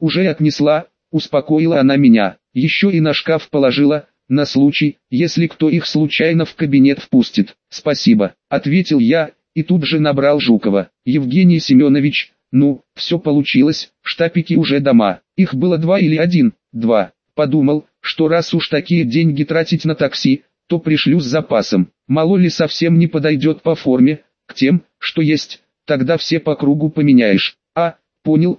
уже отнесла, успокоила она меня. Еще и на шкаф положила, на случай, если кто их случайно в кабинет впустит. Спасибо, ответил я, и тут же набрал Жукова. Евгений Семенович, ну, все получилось, штапики уже дома. Их было 2 или 1? 2. Подумал, что раз уж такие деньги тратить на такси, то пришлю с запасом. Мало ли совсем не подойдет по форме, к тем, что есть, тогда все по кругу поменяешь. А, понял,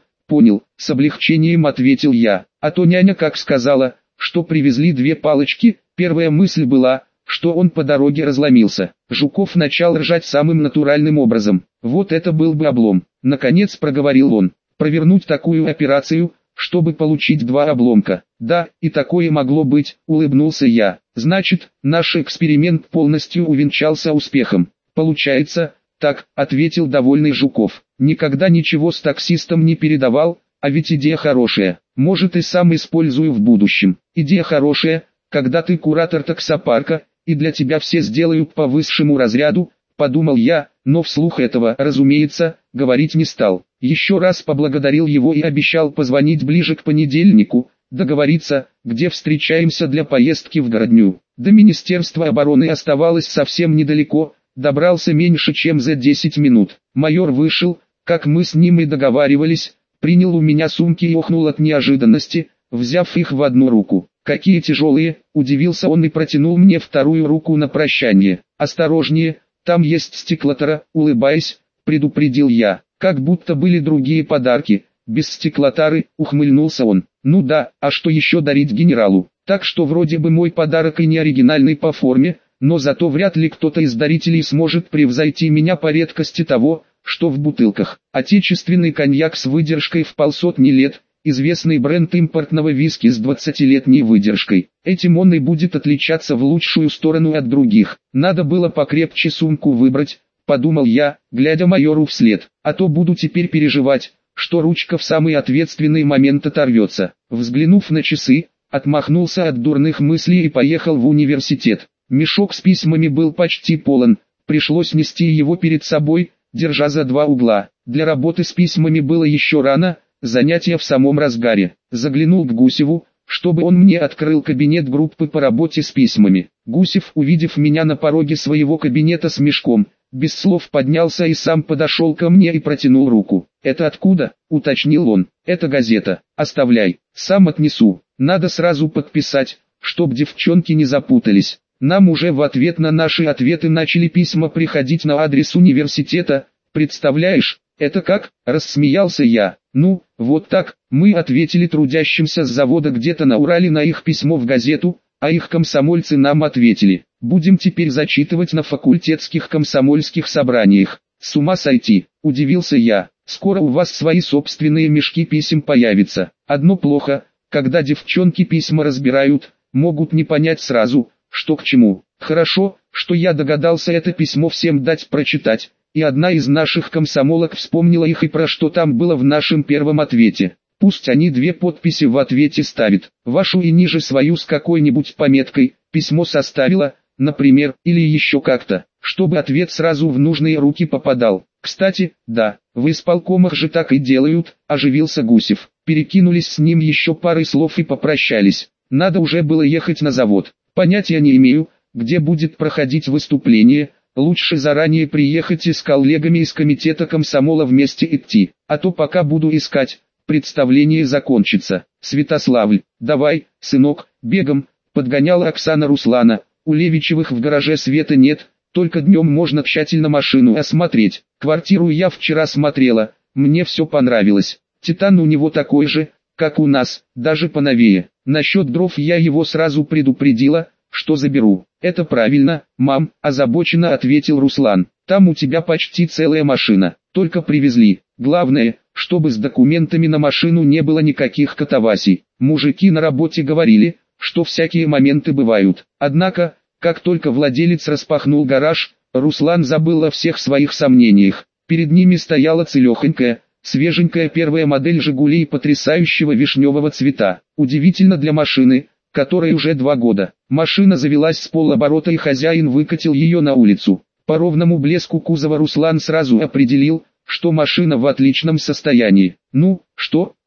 с облегчением ответил я. А то няня как сказала, что привезли 2 палочки, первая мысль была, что он по дороге разломился. Жуков начал ржать самым натуральным образом. Вот это был бы облом. Наконец проговорил он. Провернуть такую операцию, чтобы получить 2 обломка. Да, и такое могло быть, улыбнулся я. Значит, наш эксперимент полностью увенчался успехом. Получается, так, ответил довольный Жуков. Никогда ничего с таксистом не передавал, а ведь идея хорошая. Может и сам использую в будущем. Идея хорошая, когда ты куратор таксопарка, и для тебя все сделают по высшему разряду, подумал я, но вслух этого, разумеется, говорить не стал. Еще раз поблагодарил его и обещал позвонить ближе к понедельнику, договориться, где встречаемся для поездки в Городню. До Министерства обороны оставалось совсем недалеко, добрался меньше чем за 10 минут. Майор вышел, как мы с ним и договаривались, принял у меня сумки и охнул от неожиданности, взяв их в одну руку. «Какие тяжелые!» – удивился он и протянул мне вторую руку на прощание. «Осторожнее, там есть стеклотара», – улыбаясь, предупредил я. Как будто были другие подарки, без стеклотары, ухмыльнулся он. Ну да, а что еще дарить генералу? Так что вроде бы мой подарок и не оригинальный по форме, но зато вряд ли кто-то из дарителей сможет превзойти меня по редкости того, что в бутылках. Отечественный коньяк с выдержкой в 500 лет, известный бренд импортного виски с 20-летней выдержкой. Этим он и будет отличаться в лучшую сторону от других. Надо было покрепче сумку выбрать, подумал я, глядя майору вслед, а то буду теперь переживать, что ручка в самый ответственный момент оторвется. Взглянув на часы, отмахнулся от дурных мыслей и поехал в университет. Мешок с письмами был почти полон, пришлось нести его перед собой, держа за 2 угла. Для работы с письмами было еще рано, занятия в самом разгаре. Заглянул к Гусеву, чтобы он мне открыл кабинет группы по работе с письмами. Гусев, увидев меня на пороге своего кабинета с мешком, без слов поднялся и сам подошел ко мне и протянул руку. «Это откуда?» – уточнил он. «Это газета. Оставляй, сам отнесу. Надо сразу подписать, чтоб девчонки не запутались. Нам уже в ответ на наши ответы начали письма приходить на адрес университета. Представляешь, это как?» – рассмеялся я. «Ну, вот так, мы ответили трудящимся с завода где-то на Урале на их письмо в газету, а их комсомольцы нам ответили. Будем теперь зачитывать на факультетских комсомольских собраниях. С ума сойти», – удивился я. «Скоро у вас свои собственные мешки писем появятся. Одно плохо, когда девчонки письма разбирают, могут не понять сразу, что к чему. Хорошо, что я догадался это письмо всем дать прочитать, и одна из наших комсомолок вспомнила их и про что там было в нашем первом ответе. Пусть они 2 подписи в ответе ставят, вашу и ниже свою с какой-нибудь пометкой, письмо составила, например, или еще как-то, чтобы ответ сразу в нужные руки попадал. Кстати, да, в исполкомах же так и делают», – оживился Гусев. Перекинулись с ним еще парой слов и попрощались. Надо уже было ехать на завод. Понятия не имею, где будет проходить выступление, лучше заранее приехать и с коллегами из комитета комсомола вместе идти, а то пока буду искать, представление закончится. «Святославль, давай, сынок, бегом», – подгоняла Оксана Руслана. «У Левичевых в гараже света нет, только днем можно тщательно машину осмотреть. Квартиру я вчера смотрела, мне все понравилось. Титан у него такой же, как у нас, даже поновее. Насчет дров я его сразу предупредила, что заберу». «Это правильно, мам», – озабоченно ответил Руслан. «Там у тебя почти целая машина, только привезли. Главное, чтобы с документами на машину не было никаких катавасий. Мужики на работе говорили, что всякие моменты бывают. Однако, как только владелец распахнул гараж, Руслан забыл о всех своих сомнениях. Перед ними стояла целехонькая, свеженькая первая модель «Жигулей» потрясающего вишневого цвета. Удивительно для машины, которой уже 2 года. Машина завелась с полоборота и хозяин выкатил ее на улицу. По ровному блеску кузова Руслан сразу определил, что машина в отличном состоянии. «Ну, что?»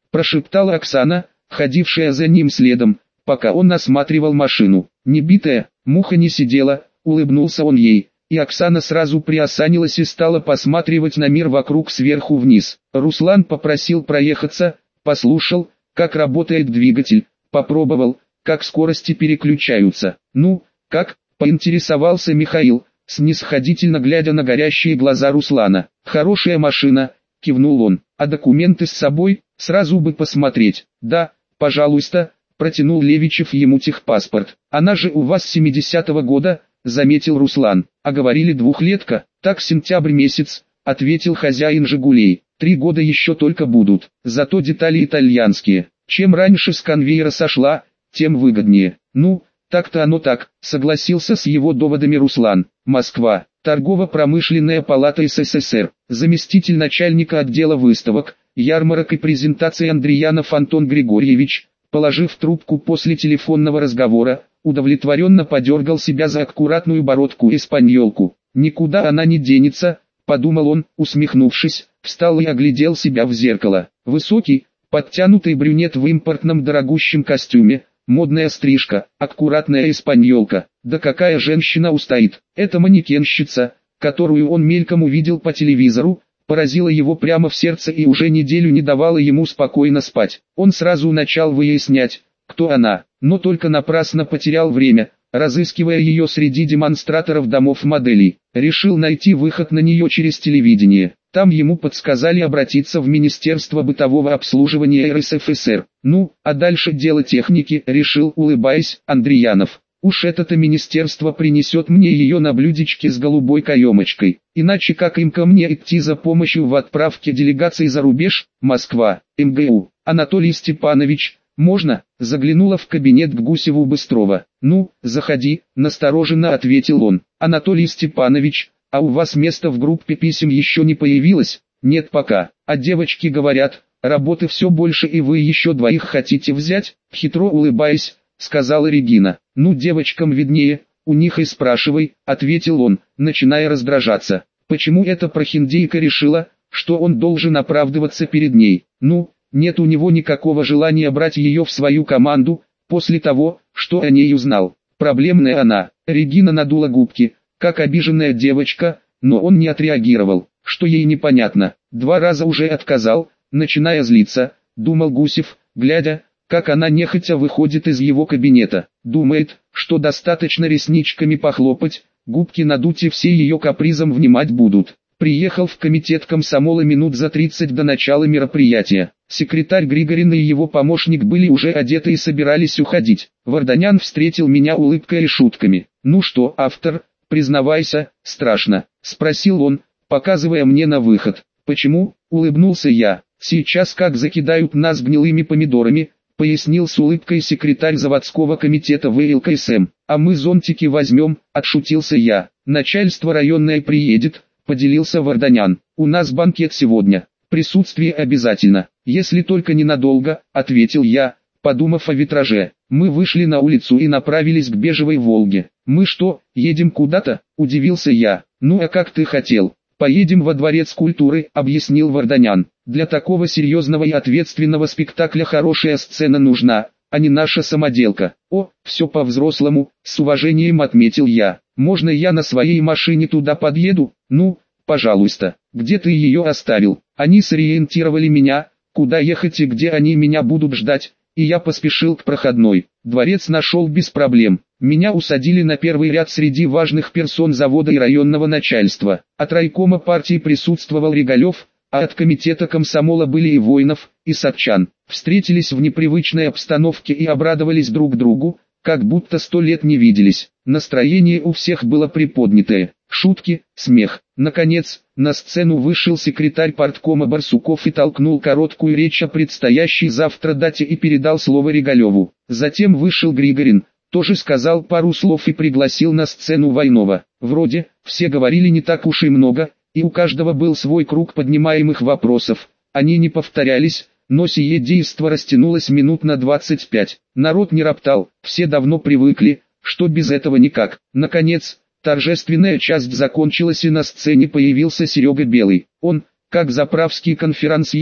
прошептала Оксана, ходившая за ним следом, пока он осматривал машину. Небитая, муха не сидела, улыбнулся он ей, и Оксана сразу приосанилась и стала посматривать на мир вокруг сверху вниз. Руслан попросил проехаться, послушал, как работает двигатель, попробовал, как скорости переключаются. «Ну, как?» – поинтересовался Михаил, снисходительно глядя на горящие глаза Руслана. «Хорошая машина», – кивнул он. «А документы с собой? Сразу бы посмотреть». «Да, пожалуйста», – протянул Левичев ему техпаспорт. «Она же у вас 70-го года», – заметил Руслан. «А говорили двухлетка». «Так сентябрь месяц», – ответил хозяин «Жигулей». 3 года еще только будут, зато детали итальянские. Чем раньше с конвейера сошла, тем выгоднее». «Ну, так-то оно так», — согласился с его доводами Руслан. «Москва. Торгово-промышленная палата СССР. Заместитель начальника отдела выставок, ярмарок и презентаций Андреянов Антон Григорьевич», положив трубку после телефонного разговора, удовлетворенно подергал себя за аккуратную бородку-эспаньолку. «Никуда она не денется», — подумал он, усмехнувшись, встал и оглядел себя в зеркало. Высокий, подтянутый брюнет в импортном дорогущем костюме, модная стрижка, аккуратная эспаньолка. Да какая женщина устоит? Эта манекенщица, которую он мельком увидел по телевизору, поразила его прямо в сердце и уже неделю не давала ему спокойно спать. Он сразу начал выяснять, кто она, но только напрасно потерял время, разыскивая ее среди демонстраторов домов моделей. Решил найти выход на нее через телевидение. Там ему подсказали обратиться в Министерство бытового обслуживания РСФСР. «Ну, а дальше дело техники», — решил, улыбаясь, Андреянов. «Уж это-то министерство принесет мне ее на блюдечке с голубой каемочкой. Иначе как им ко мне идти за помощью в отправке делегаций за рубеж? Москва, МГУ. Анатолий Степанович, можно?» — заглянула в кабинет к Гусеву Быстрова. «Ну, заходи», — настороженно ответил он. «Анатолий Степанович, а у вас место в группе писем еще не появилось?» «Нет пока, а девочки говорят, работы все больше и вы еще 2 хотите взять?» Хитро улыбаясь, сказала Регина. «Ну девочкам виднее, у них и спрашивай», — ответил он, начиная раздражаться. Почему эта прохиндейка решила, что он должен оправдываться перед ней? Ну, нет у него никакого желания брать ее в свою команду, после того, что о ней узнал. Проблемная она. Регина надула губки, как обиженная девочка, но он не отреагировал, что ей непонятно. 2 раза уже отказал, начиная злиться, думал Гусев, глядя, как она нехотя выходит из его кабинета. Думает, что достаточно ресничками похлопать, губки надуть и все ее капризам внимать будут. Приехал в комитет комсомола минут за 30 до начала мероприятия. Секретарь Григорин и его помощник были уже одеты и собирались уходить. Варданян встретил меня улыбкой и шутками. «Ну что, автор, признавайся, страшно?» — спросил он, показывая мне на выход. «Почему?» — улыбнулся я. «Сейчас как закидают нас гнилыми помидорами», — пояснил с улыбкой секретарь заводского комитета ВЛКСМ. «А мы зонтики возьмем», — отшутился я. «Начальство районное приедет», — поделился Варданян. «У нас банкет сегодня. Присутствие обязательно, если только ненадолго», — ответил я, подумав о витраже. Мы вышли на улицу и направились к бежевой «Волге». «Мы что, едем куда-то?» — удивился я. «Ну а как ты хотел? Поедем во Дворец культуры», — объяснил Варданян. «Для такого серьезного и ответственного спектакля хорошая сцена нужна, а не наша самоделка». «О, все по-взрослому», — с уважением отметил я. «Можно я на своей машине туда подъеду?» «Ну, пожалуйста». «Где ты ее оставил?» Они сориентировали меня, куда ехать и где они меня будут ждать, и я поспешил к проходной. Дворец нашел без проблем. Меня усадили на первый ряд среди важных персон завода и районного начальства. От райкома партии присутствовал Регалев, а от комитета комсомола были и Воинов, и Собчан. Встретились в непривычной обстановке и обрадовались друг другу, как будто 100 лет не виделись. Настроение у всех было приподнятое. Шутки, смех. Наконец, на сцену вышел секретарь парткома Барсуков и толкнул короткую речь о предстоящей завтра дате и передал слово Регалеву. Затем вышел Григорин, тоже сказал пару слов и пригласил на сцену Войнова. Вроде, все говорили не так уж и много, и у каждого был свой круг поднимаемых вопросов. Они не повторялись, но сие действо растянулось минут на 25. Народ не роптал, все давно привыкли, что без этого никак. Наконец, торжественная часть закончилась и на сцене появился Серега Белый. Он, как заправский конферансье,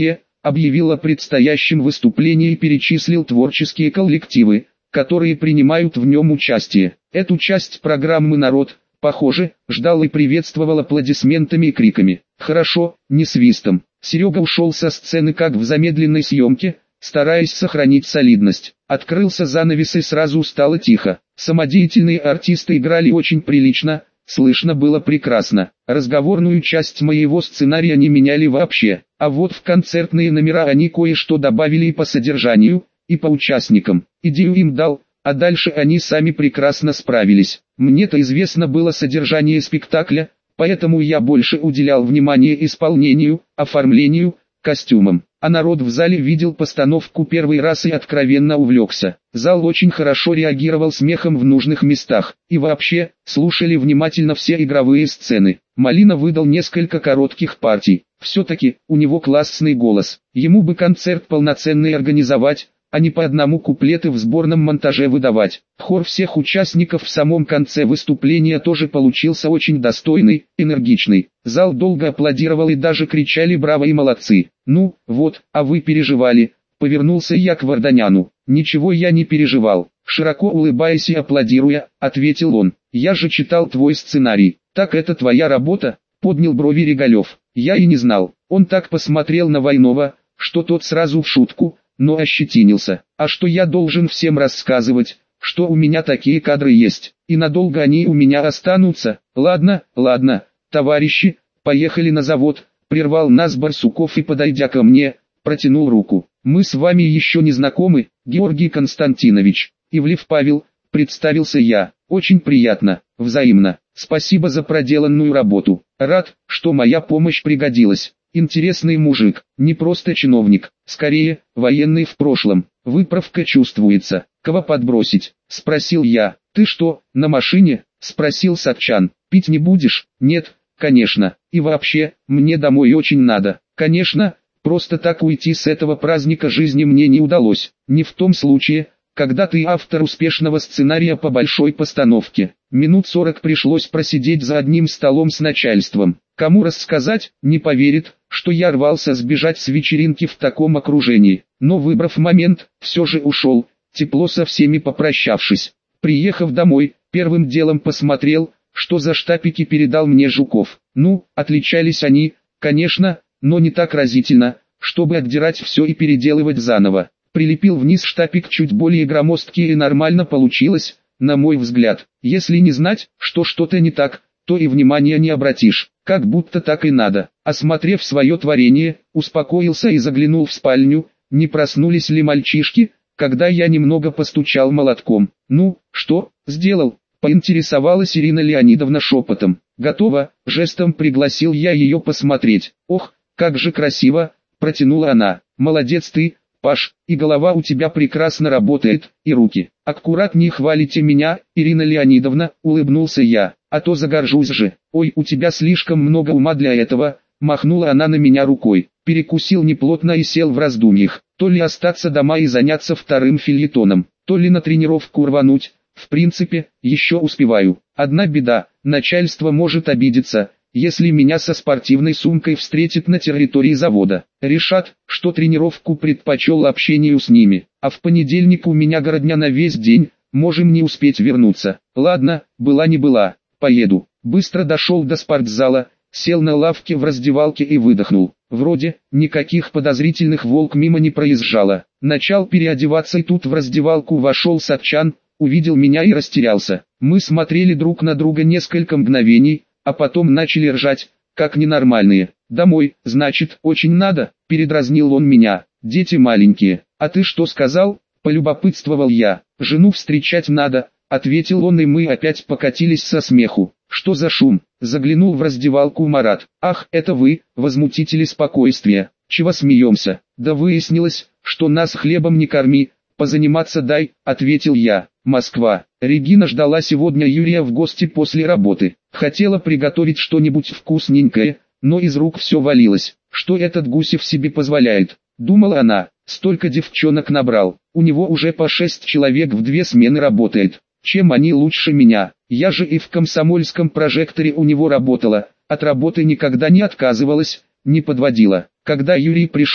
объявил о предстоящем выступлении и перечислил творческие коллективы, которые принимают в нем участие. Эту часть программы народ, похоже, ждал и приветствовал аплодисментами и криками. Хорошо, не свистом. Серега ушел со сцены как в замедленной съемке, стараясь сохранить солидность. Открылся занавес и сразу стало тихо. Самодеятельные артисты играли очень прилично, слышно было прекрасно. Разговорную часть моего сценария не меняли вообще, а вот в концертные номера они кое-что добавили и по содержанию, и по участникам. Идею им дал, а дальше они сами прекрасно справились. Мне-то известно было содержание спектакля, поэтому я больше уделял внимание исполнению, оформлению, костюмам. А народ в зале видел постановку первый раз и откровенно увлекся. Зал очень хорошо реагировал смехом в нужных местах. И вообще, слушали внимательно все игровые сцены. Малина выдал несколько коротких партий. Все-таки, у него классный голос. Ему бы концерт полноценный организовать, а не по одному куплеты в сборном монтаже выдавать. Хор всех участников в самом конце выступления тоже получился очень достойный, энергичный. Зал долго аплодировал и даже кричали «Браво» и «Молодцы». «Ну, вот, а вы переживали», — повернулся я к Варданяну. «Ничего я не переживал», — широко улыбаясь и аплодируя, ответил он. «Я же читал твой сценарий». «Так это твоя работа?» — поднял брови Регалев. Я и не знал. Он так посмотрел на Войнова, что тот сразу в шутку, но ощетинился. «А что я должен всем рассказывать, что у меня такие кадры есть, и надолго они у меня останутся?» «Ладно, ладно, товарищи, поехали на завод», — прервал нас Барсуков и, подойдя ко мне, протянул руку. «Мы с вами еще не знакомы, Георгий Константинович». «Ивлев Павел», — представился я. «Очень приятно, взаимно. Спасибо за проделанную работу. Рад, что моя помощь пригодилась. Интересный мужик, не просто чиновник, скорее, военный в прошлом. Выправка чувствуется. Кого подбросить?» — спросил я. «Ты что, на машине?» — спросил Сатчан. «Пить не будешь?» «Нет, конечно. И вообще, мне домой очень надо». «Конечно, просто так уйти с этого праздника жизни мне не удалось. Не в том случае, когда ты автор успешного сценария по большой постановке. Минут 40 пришлось просидеть за одним столом с начальством. Кому рассказать, не поверит, что я рвался сбежать с вечеринки в таком окружении. Но выбрав момент, все же ушел, тепло со всеми попрощавшись. Приехав домой, первым делом посмотрел, что за штапики передал мне Жуков. Ну, отличались они, конечно, но не так разительно, чтобы отдирать все и переделывать заново. Прилепил вниз штапик чуть более громоздкий и нормально получилось, на мой взгляд. Если не знать, что что-то не так, то и внимания не обратишь. Как будто так и надо. Осмотрев свое творение, успокоился и заглянул в спальню, не проснулись ли мальчишки, когда я немного постучал молотком. «Ну, что, сделал?» — поинтересовалась Ирина Леонидовна шепотом. «Готово», — жестом пригласил я ее посмотреть. «Ох, как же красиво!» — протянула она. «Молодец ты, Паш, и голова у тебя прекрасно работает, и руки. Аккуратнее хвалите меня, Ирина Леонидовна», — улыбнулся я, «а то загоржусь же». «Ой, у тебя слишком много ума для этого», — махнула она на меня рукой. Перекусил неплотно и сел в раздумьях, то ли остаться дома и заняться вторым фельетоном, то ли на тренировку рвануть. В принципе, еще успеваю. Одна беда, начальство может обидеться, если меня со спортивной сумкой встретит на территории завода. Решат, что тренировку предпочел общению с ними, а в понедельник у меня городня на весь день, можем не успеть вернуться. Ладно, была не была, поеду. Быстро дошел до спортзала, сел на лавке в раздевалке и выдохнул. Вроде, никаких подозрительных волк мимо не проезжало. Начал переодеваться и тут в раздевалку вошел Сатчан, увидел меня и растерялся. Мы смотрели друг на друга несколько мгновений, а потом начали ржать, как ненормальные. «Домой, значит, очень надо», — передразнил он меня. «Дети маленькие». «А ты что сказал?» — полюбопытствовал я. «Жену встречать надо», — ответил он, и мы опять покатились со смеху. «Что за шум?» — заглянул в раздевалку Марат. «Ах, это вы, возмутители спокойствия. Чего смеемся?» «Да выяснилось, что нас хлебом не корми, позаниматься дай», — ответил я. Москва. Регина ждала сегодня Юрия в гости после работы. Хотела приготовить что-нибудь вкусненькое, но из рук все валилось. Что этот Гусев себе позволяет? Думала она, столько девчонок набрал. У него уже по 6 человек в 2 смены работает. Чем они лучше меня? Я же и в комсомольском прожекторе у него работала. От работы никогда не отказывалась, не подводила. Когда Юрий пришел,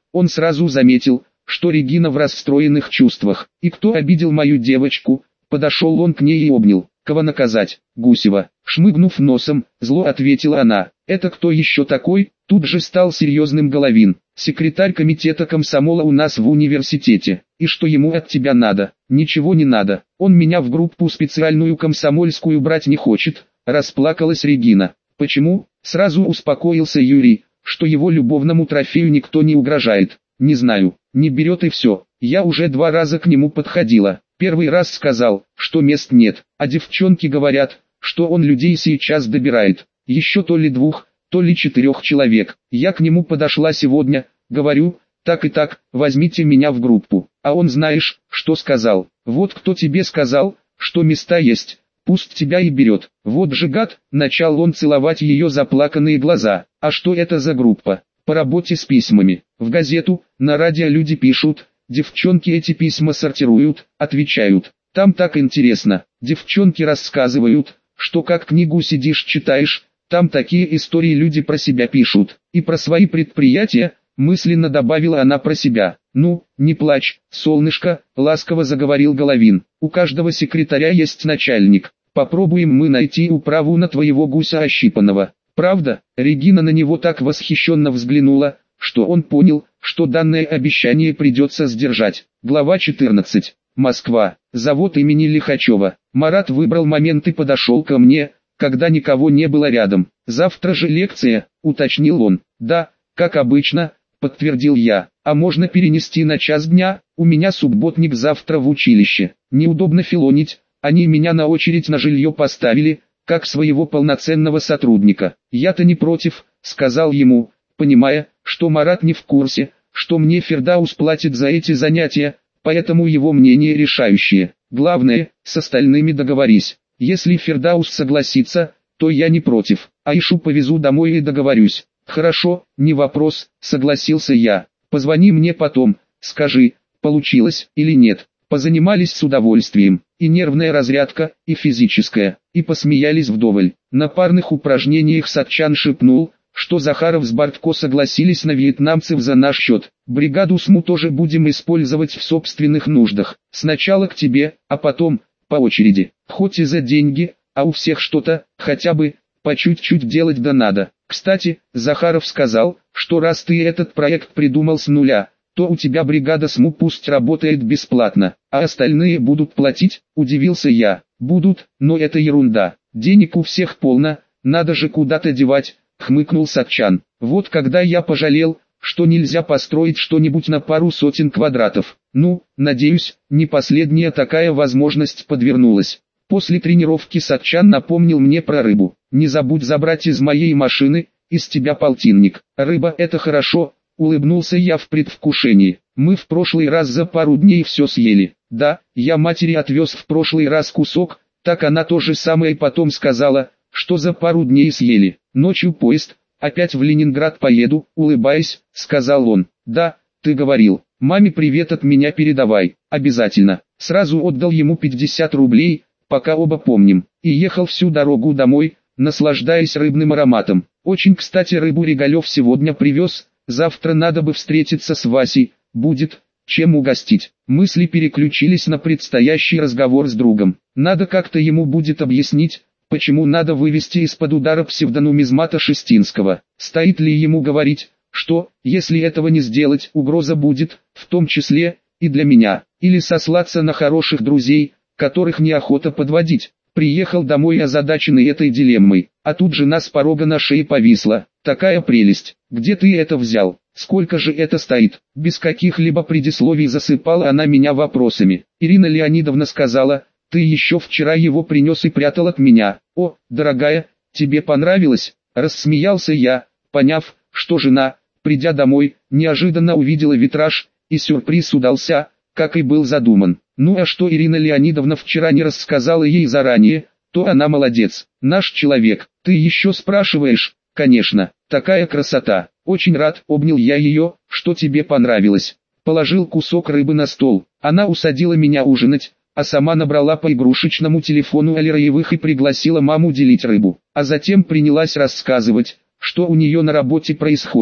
он сразу заметил, что Регина в расстроенных чувствах. «И кто обидел мою девочку?» Подошел он к ней и обнял. «Кого наказать?» «Гусева». Шмыгнув носом, зло ответила она. «Это кто еще такой?» Тут же стал серьезным Головин. «Секретарь комитета комсомола у нас в университете. И что ему от тебя надо?» «Ничего не надо. Он меня в группу специальную комсомольскую брать не хочет», расплакалась Регина. «Почему?» Сразу успокоился Юрий, что его любовному трофею никто не угрожает. «Не знаю, не берет и все. Я уже 2 раза к нему подходила. Первый раз сказал, что мест нет, а девчонки говорят, что он людей сейчас добирает. Еще то ли 2, то ли 4 человек. Я к нему подошла сегодня, говорю, так и так, возьмите меня в группу. А он знаешь, что сказал? Вот кто тебе сказал, что места есть, пусть тебя и берет. Вот же гад!» Начал он целовать ее заплаканные глаза. «А что это за группа?» «По работе с письмами. В газету, на радио люди пишут, девчонки эти письма сортируют, отвечают. Там так интересно. Девчонки рассказывают, что как книгу сидишь читаешь, там такие истории люди про себя пишут. И про свои предприятия», мысленно добавила она про себя. «Ну, не плачь, солнышко», ласково заговорил Головин. «У каждого секретаря есть начальник. Попробуем мы найти управу на твоего гуся ощипанного». «Правда?» Регина на него так восхищенно взглянула, что он понял, что данное обещание придется сдержать. Глава 14. Москва. Завод имени Лихачева. Марат выбрал момент и подошел ко мне, когда никого не было рядом. «Завтра же лекция», уточнил он. «Да, как обычно», подтвердил я. «А можно перенести на час дня? У меня субботник завтра в училище. Неудобно филонить, они меня на очередь на жилье поставили, как своего полноценного сотрудника». «Я-то не против», сказал ему, понимая, что Марат не в курсе, что мне Фердаус платит за эти занятия, поэтому его мнение решающее. Главное, с остальными договорись. Если Фердаус согласится, то я не против. Аишу повезу домой и договорюсь. «Хорошо, не вопрос», согласился я. «Позвони мне потом, скажи, получилось или нет». Позанимались с удовольствием, и нервная разрядка, и физическая, и посмеялись вдоволь. На парных упражнениях Сатчан шепнул, что Захаров с Бортко согласились на вьетнамцев за наш счет. «Бригаду СМУ тоже будем использовать в собственных нуждах. Сначала к тебе, а потом, по очереди. Хоть и за деньги, а у всех что-то, хотя бы, по чуть-чуть делать да надо». Кстати, Захаров сказал, что раз ты этот проект придумал с нуля, то у тебя бригада СМУ пусть работает бесплатно, а остальные будут платить, удивился я. «Будут, но это ерунда. Денег у всех полно, надо же куда-то девать», хмыкнул Сатчан. «Вот когда я пожалел, что нельзя построить что-нибудь на пару сотен квадратов. Ну, надеюсь, не последняя такая возможность подвернулась». После тренировки Сатчан напомнил мне про рыбу. «Не забудь забрать из моей машины, из тебя полтинник». «Рыба — это хорошо», улыбнулся я в предвкушении. «Мы в прошлый раз за пару дней все съели». «Да, я матери отвез в прошлый раз кусок, так она то же самое потом сказала, что за пару дней съели. Ночью поезд, опять в Ленинград поеду», улыбаясь, сказал он. «Да, ты говорил. Маме привет от меня передавай». «Обязательно». Сразу отдал ему 50 рублей, пока оба помним, и ехал всю дорогу домой, наслаждаясь рыбным ароматом. Очень кстати рыбу Регалев сегодня привез, завтра надо бы встретиться с Васей, будет, чем угостить. Мысли переключились на предстоящий разговор с другом. Надо как-то ему будет объяснить, почему надо вывести из-под удара псевдонумизмата Шестинского. Стоит ли ему говорить, что, если этого не сделать, угроза будет, в том числе, и для меня, или сослаться на хороших друзей, которых неохота подводить. Приехал домой озадаченный этой дилеммой, а тут жена с порога на шее повисла. «Такая прелесть, где ты это взял? Сколько же это стоит?» Без каких-либо предисловий засыпала она меня вопросами. «Ирина Леонидовна сказала, ты еще вчера его принес и прятал от меня». «О, дорогая, тебе понравилось?» Рассмеялся я, поняв, что жена, придя домой, неожиданно увидела витраж, и сюрприз удался, как и был задуман. Ну а что Ирина Леонидовна вчера не рассказала ей заранее, то она молодец. Наш человек. Ты еще спрашиваешь? Конечно, такая красота. Очень рад, обнял я ее, что тебе понравилось. Положил кусок рыбы на стол. Она усадила меня ужинать, а сама набрала по игрушечному телефону Алираевых и пригласила маму делить рыбу. А затем принялась рассказывать, что у нее на работе происходит.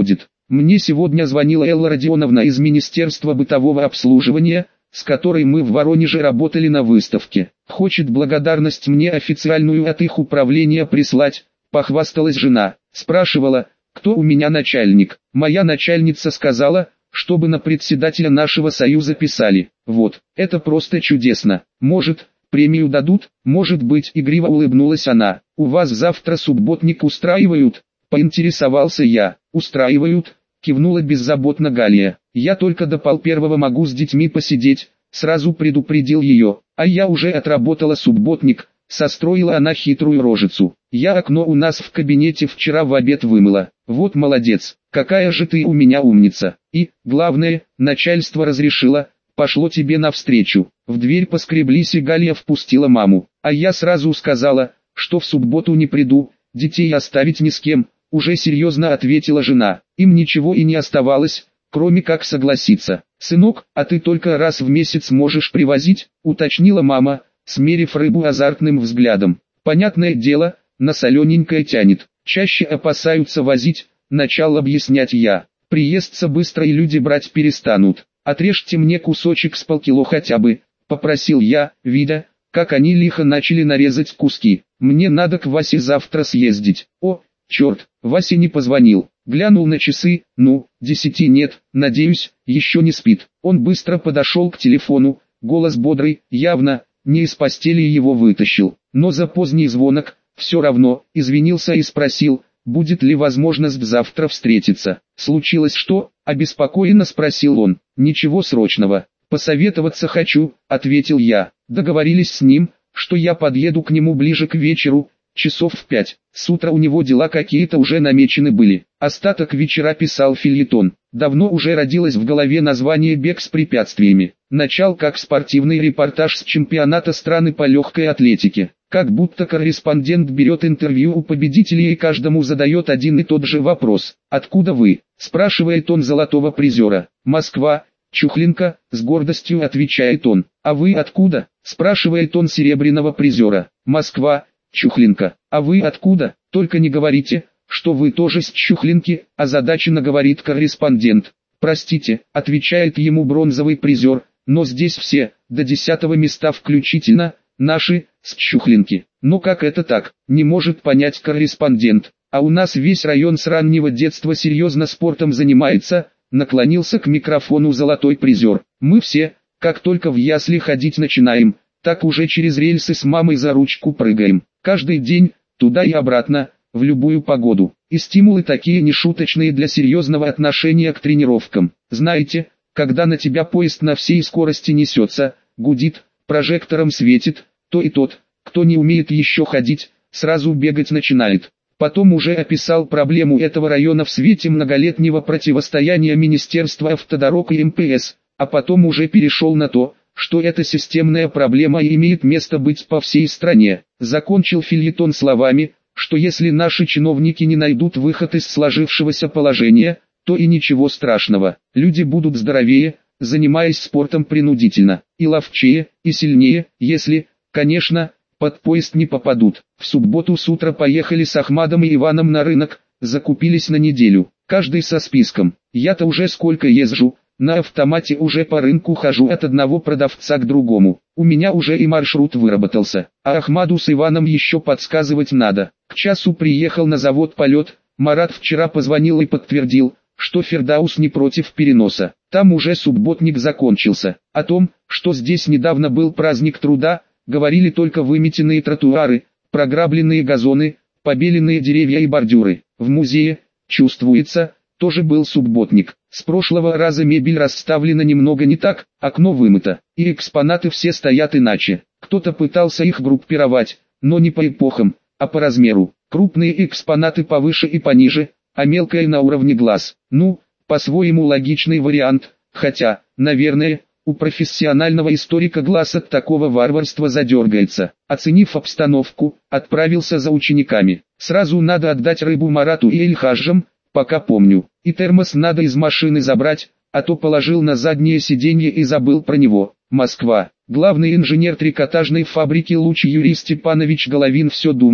Мне сегодня звонила Элла Родионовна из Министерства бытового обслуживания, с которой мы в Воронеже работали на выставке. Хочет благодарность мне официальную от их управления прислать, похвасталась жена. Спрашивала, кто у меня начальник. Моя начальница сказала, чтобы на председателя нашего союза писали. Вот, это просто чудесно. Может, премию дадут? Может быть, игриво улыбнулась она. У вас завтра субботник устраивают? Поинтересовался я. Устраивают, кивнула беззаботно Галия. Я только до 1:30 могу с детьми посидеть, сразу предупредил ее. А я уже отработала субботник, состроила она хитрую рожицу. Я окно у нас в кабинете вчера в обед вымыла. Вот молодец, какая же ты у меня умница. И, главное, начальство разрешило, пошло тебе навстречу. В дверь поскреблись и Галия впустила маму. А я сразу сказала, что в субботу не приду, детей оставить ни с кем. Уже серьезно ответила жена. Им ничего и не оставалось, кроме как согласиться. «Сынок, а ты только раз в месяц можешь привозить?» — уточнила мама, смерив рыбу азартным взглядом. «Понятное дело, на солененькое тянет. Чаще опасаются возить», — начал объяснять я. «Приестся быстро и люди брать перестанут. Отрежьте мне кусочек с полкило хотя бы», — попросил я, видя, как они лихо начали нарезать куски. «Мне надо к Васе завтра съездить». «О, черт, Вася не позвонил». Глянул на часы, 10 нет, надеюсь, еще не спит. Он быстро подошел к телефону, голос бодрый, явно, не из постели его вытащил. Но за поздний звонок, все равно, извинился и спросил, будет ли возможность завтра встретиться. «Случилось что?» — обеспокоенно спросил он. «Ничего срочного. Посоветоваться хочу», — ответил я. Договорились с ним, что я подъеду к нему ближе к вечеру, часов в 5. С утра у него дела какие-то уже намечены были. Остаток вечера писал фельетон. Давно уже родилось в голове название «Бег с препятствиями». Начал как спортивный репортаж с чемпионата страны по легкой атлетике. Как будто корреспондент берет интервью у победителей и каждому задает один и тот же вопрос. «Откуда вы?» – спрашивает он золотого призера. «Москва, Чухлинка», – с гордостью отвечает он. «А вы откуда?» – спрашивает он серебряного призера. «Москва, Чухлинка». «А вы откуда? Только не говорите, что вы тоже с Чухлинки», – озадаченно говорит корреспондент. «Простите», – отвечает ему бронзовый призер, «но здесь все, до 10-го места включительно, наши, с Чухлинки». «Но как это так?» – не может понять корреспондент. «А у нас весь район с раннего детства серьезно спортом занимается», – наклонился к микрофону золотой призер. «Мы все, как только в ясли ходить начинаем, так уже через рельсы с мамой за ручку прыгаем. Каждый день, туда и обратно, в любую погоду. И стимулы такие нешуточные для серьезного отношения к тренировкам. Знаете, когда на тебя поезд на всей скорости несется, гудит, прожектором светит, то и тот, кто не умеет еще ходить, сразу бегать начинает». Потом уже описал проблему этого района в свете многолетнего противостояния Министерства автодорог и МПС, а потом уже перешел на то, что эта системная проблема и имеет место быть по всей стране. Закончил фельетон словами, что если наши чиновники не найдут выход из сложившегося положения, то и ничего страшного. Люди будут здоровее, занимаясь спортом принудительно, и ловчее, и сильнее, если, конечно, под поезд не попадут. В субботу с утра поехали с Ахмадом и Иваном на рынок, закупились на неделю, каждый со списком. Я-то уже сколько езжу, на автомате уже по рынку хожу от одного продавца к другому. У меня уже и маршрут выработался, а Ахмаду с Иваном еще подсказывать надо. К часу приехал на завод «Полет», Марат вчера позвонил и подтвердил, что Фердаус не против переноса. Там уже субботник закончился. О том, что здесь недавно был праздник труда, говорили только выметенные тротуары, програбленные газоны, побеленные деревья и бордюры. В музее, чувствуется, тоже был субботник. С прошлого раза мебель расставлена немного не так, окно вымыто, и экспонаты все стоят иначе. Кто-то пытался их группировать, но не по эпохам, а по размеру. Крупные экспонаты повыше и пониже, а мелкое на уровне глаз. Ну, по-своему логичный вариант, хотя, наверное, у профессионального историка глаз от такого варварства задергается. Оценив обстановку, отправился за учениками. Сразу надо отдать рыбу Марату и Эльхаджам, пока помню. И термос надо из машины забрать, а то положил на заднее сиденье и забыл про него. Москва. Главный инженер трикотажной фабрики Луч Юрий Степанович Головин все думал,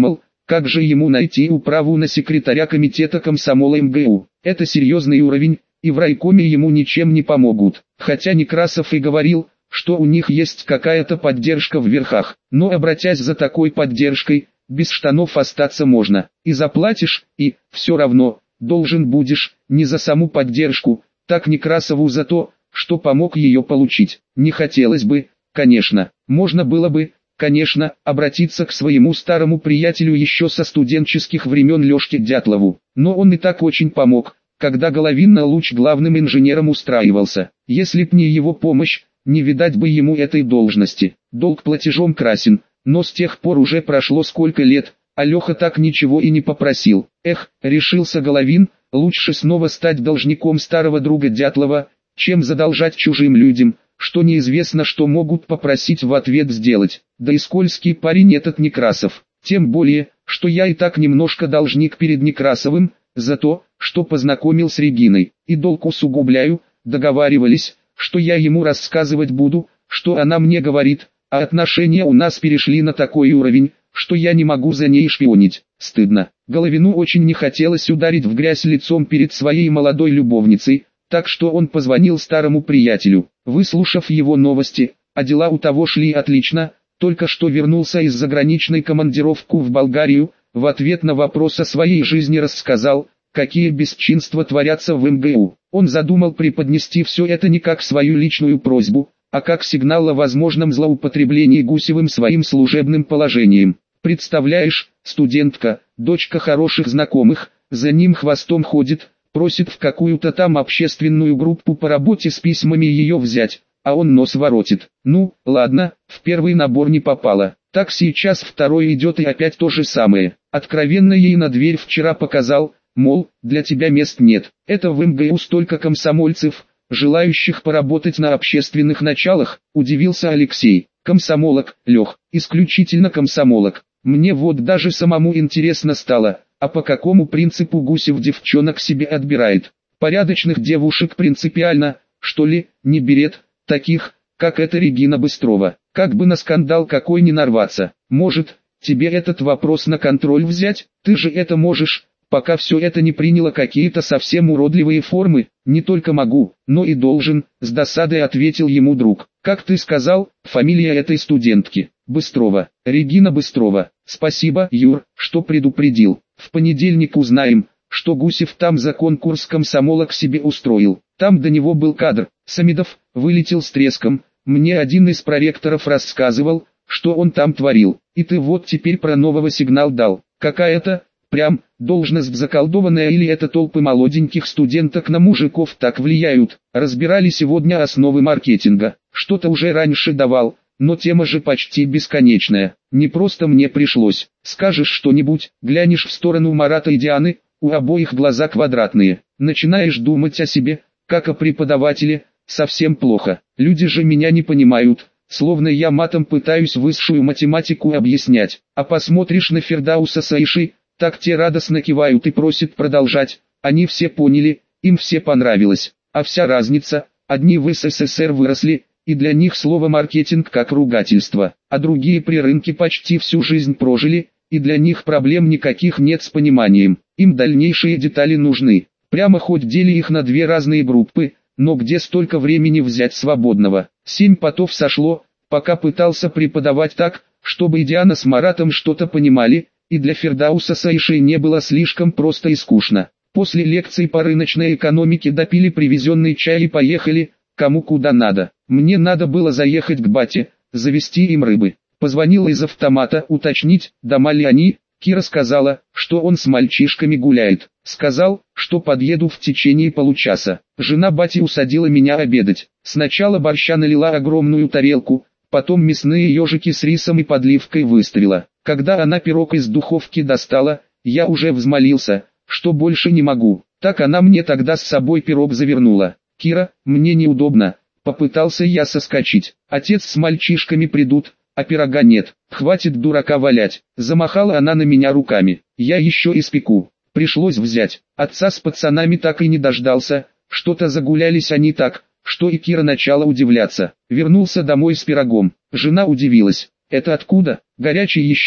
Как же ему найти управу на секретаря комитета комсомола МГУ? Это серьезный уровень, и в райкоме ему ничем не помогут. Хотя Некрасов и говорил, что у них есть какая-то поддержка в верхах. Но обратясь за такой поддержкой, без штанов остаться можно. И заплатишь, и, все равно, должен будешь, не за саму поддержку, так Некрасову за то, что помог ее получить. Не хотелось бы, конечно, можно было бы, конечно, обратиться к своему старому приятелю еще со студенческих времен Лешке Дятлову. Но он и так очень помог, когда Головин на Луч главным инженером устраивался. Если б не его помощь, не видать бы ему этой должности. Долг платежом красен, но с тех пор уже прошло сколько лет, а Леха так ничего и не попросил. Эх, решился Головин, лучше снова стать должником старого друга Дятлова, чем задолжать чужим людям, что неизвестно что могут попросить в ответ сделать. Да и скользкий парень этот Некрасов. Тем более, что я и так немножко должник перед Некрасовым, за то, что познакомил с Региной. И долг усугубляю, договаривались, что я ему рассказывать буду, что она мне говорит, а отношения у нас перешли на такой уровень, что я не могу за ней шпионить. Стыдно. Головину очень не хотелось ударить в грязь лицом перед своей молодой любовницей, так что он позвонил старому приятелю. Выслушав его новости, а дела у того шли отлично, только что вернулся из заграничной командировки в Болгарию, в ответ на вопрос о своей жизни рассказал, какие бесчинства творятся в МГУ. Он задумал преподнести все это не как свою личную просьбу, а как сигнал о возможном злоупотреблении Гусевым своим служебным положением. Представляешь, студентка, дочка хороших знакомых, за ним хвостом ходит, просит в какую-то там общественную группу по работе с письмами ее взять, а он нос воротит. Ну, ладно, в первый набор не попало. Так сейчас второй идет и опять то же самое. Откровенно ей на дверь вчера показал, мол, для тебя мест нет. Это в МГУ столько комсомольцев, желающих поработать на общественных началах, удивился Алексей. Комсомолок, Лех, исключительно комсомолок. Мне вот даже самому интересно стало, а по какому принципу Гусев девчонок себе отбирает? Порядочных девушек принципиально, что ли, не берет, таких, как эта Регина Быстрова. Как бы на скандал какой не нарваться. Может, тебе этот вопрос на контроль взять? Ты же это можешь, пока все это не приняло какие-то совсем уродливые формы. Не только могу, но и должен, с досадой ответил ему друг. Как ты сказал, фамилия этой студентки? Быстрова. Регина Быстрова. Спасибо, Юр, что предупредил. В понедельник узнаем, что Гусев там за конкурс комсомолок себе устроил. Там до него был кадр. Самедов вылетел с треском. Мне один из проректоров рассказывал, что он там творил. И ты вот теперь про нового сигнал дал. Какая-то, прям, должность заколдованная или это толпы молоденьких студенток на мужиков так влияют. Разбирали сегодня основы маркетинга. Что-то уже раньше давал, но тема же почти бесконечная. Не просто мне пришлось. Скажешь что-нибудь, глянешь в сторону Марата и Дианы, у обоих глаза квадратные. Начинаешь думать о себе, как о преподавателе, совсем плохо. Люди же меня не понимают, словно я матом пытаюсь высшую математику объяснять. А посмотришь на Фердауса с Аишей, так те радостно кивают и просят продолжать. Они все поняли, им все понравилось. А вся разница, одни в СССР выросли, и для них слово маркетинг как ругательство, а другие при рынке почти всю жизнь прожили, и для них проблем никаких нет с пониманием. Им дальнейшие детали нужны. Прямо хоть дели их на две разные группы, но где столько времени взять свободного? 7 потов сошло, пока пытался преподавать так, чтобы и Диана с Маратом что-то понимали, и для Фердауса с Аишей не было слишком просто и скучно. После лекций по рыночной экономике допили привезенный чай и поехали, кому куда надо. Мне надо было заехать к бате, завести им рыбы. Позвонила из автомата уточнить, дома ли они. Кира сказала, что он с мальчишками гуляет. Сказал, что подъеду в течение получаса. Жена бати усадила меня обедать. Сначала борща налила огромную тарелку, потом мясные ежики с рисом и подливкой выставила. Когда она пирог из духовки достала, я уже взмолился, что больше не могу. Так она мне тогда с собой пирог завернула. «Кира, мне неудобно», попытался я соскочить. «Отец с мальчишками придут, а пирога нет, хватит дурака валять». Замахала она на меня руками. «Я еще испеку». Пришлось взять. Отца с пацанами так и не дождался, что-то загулялись они так, что и Кира начала удивляться. Вернулся домой с пирогом. Жена удивилась. «Это откуда? Горячий еще?»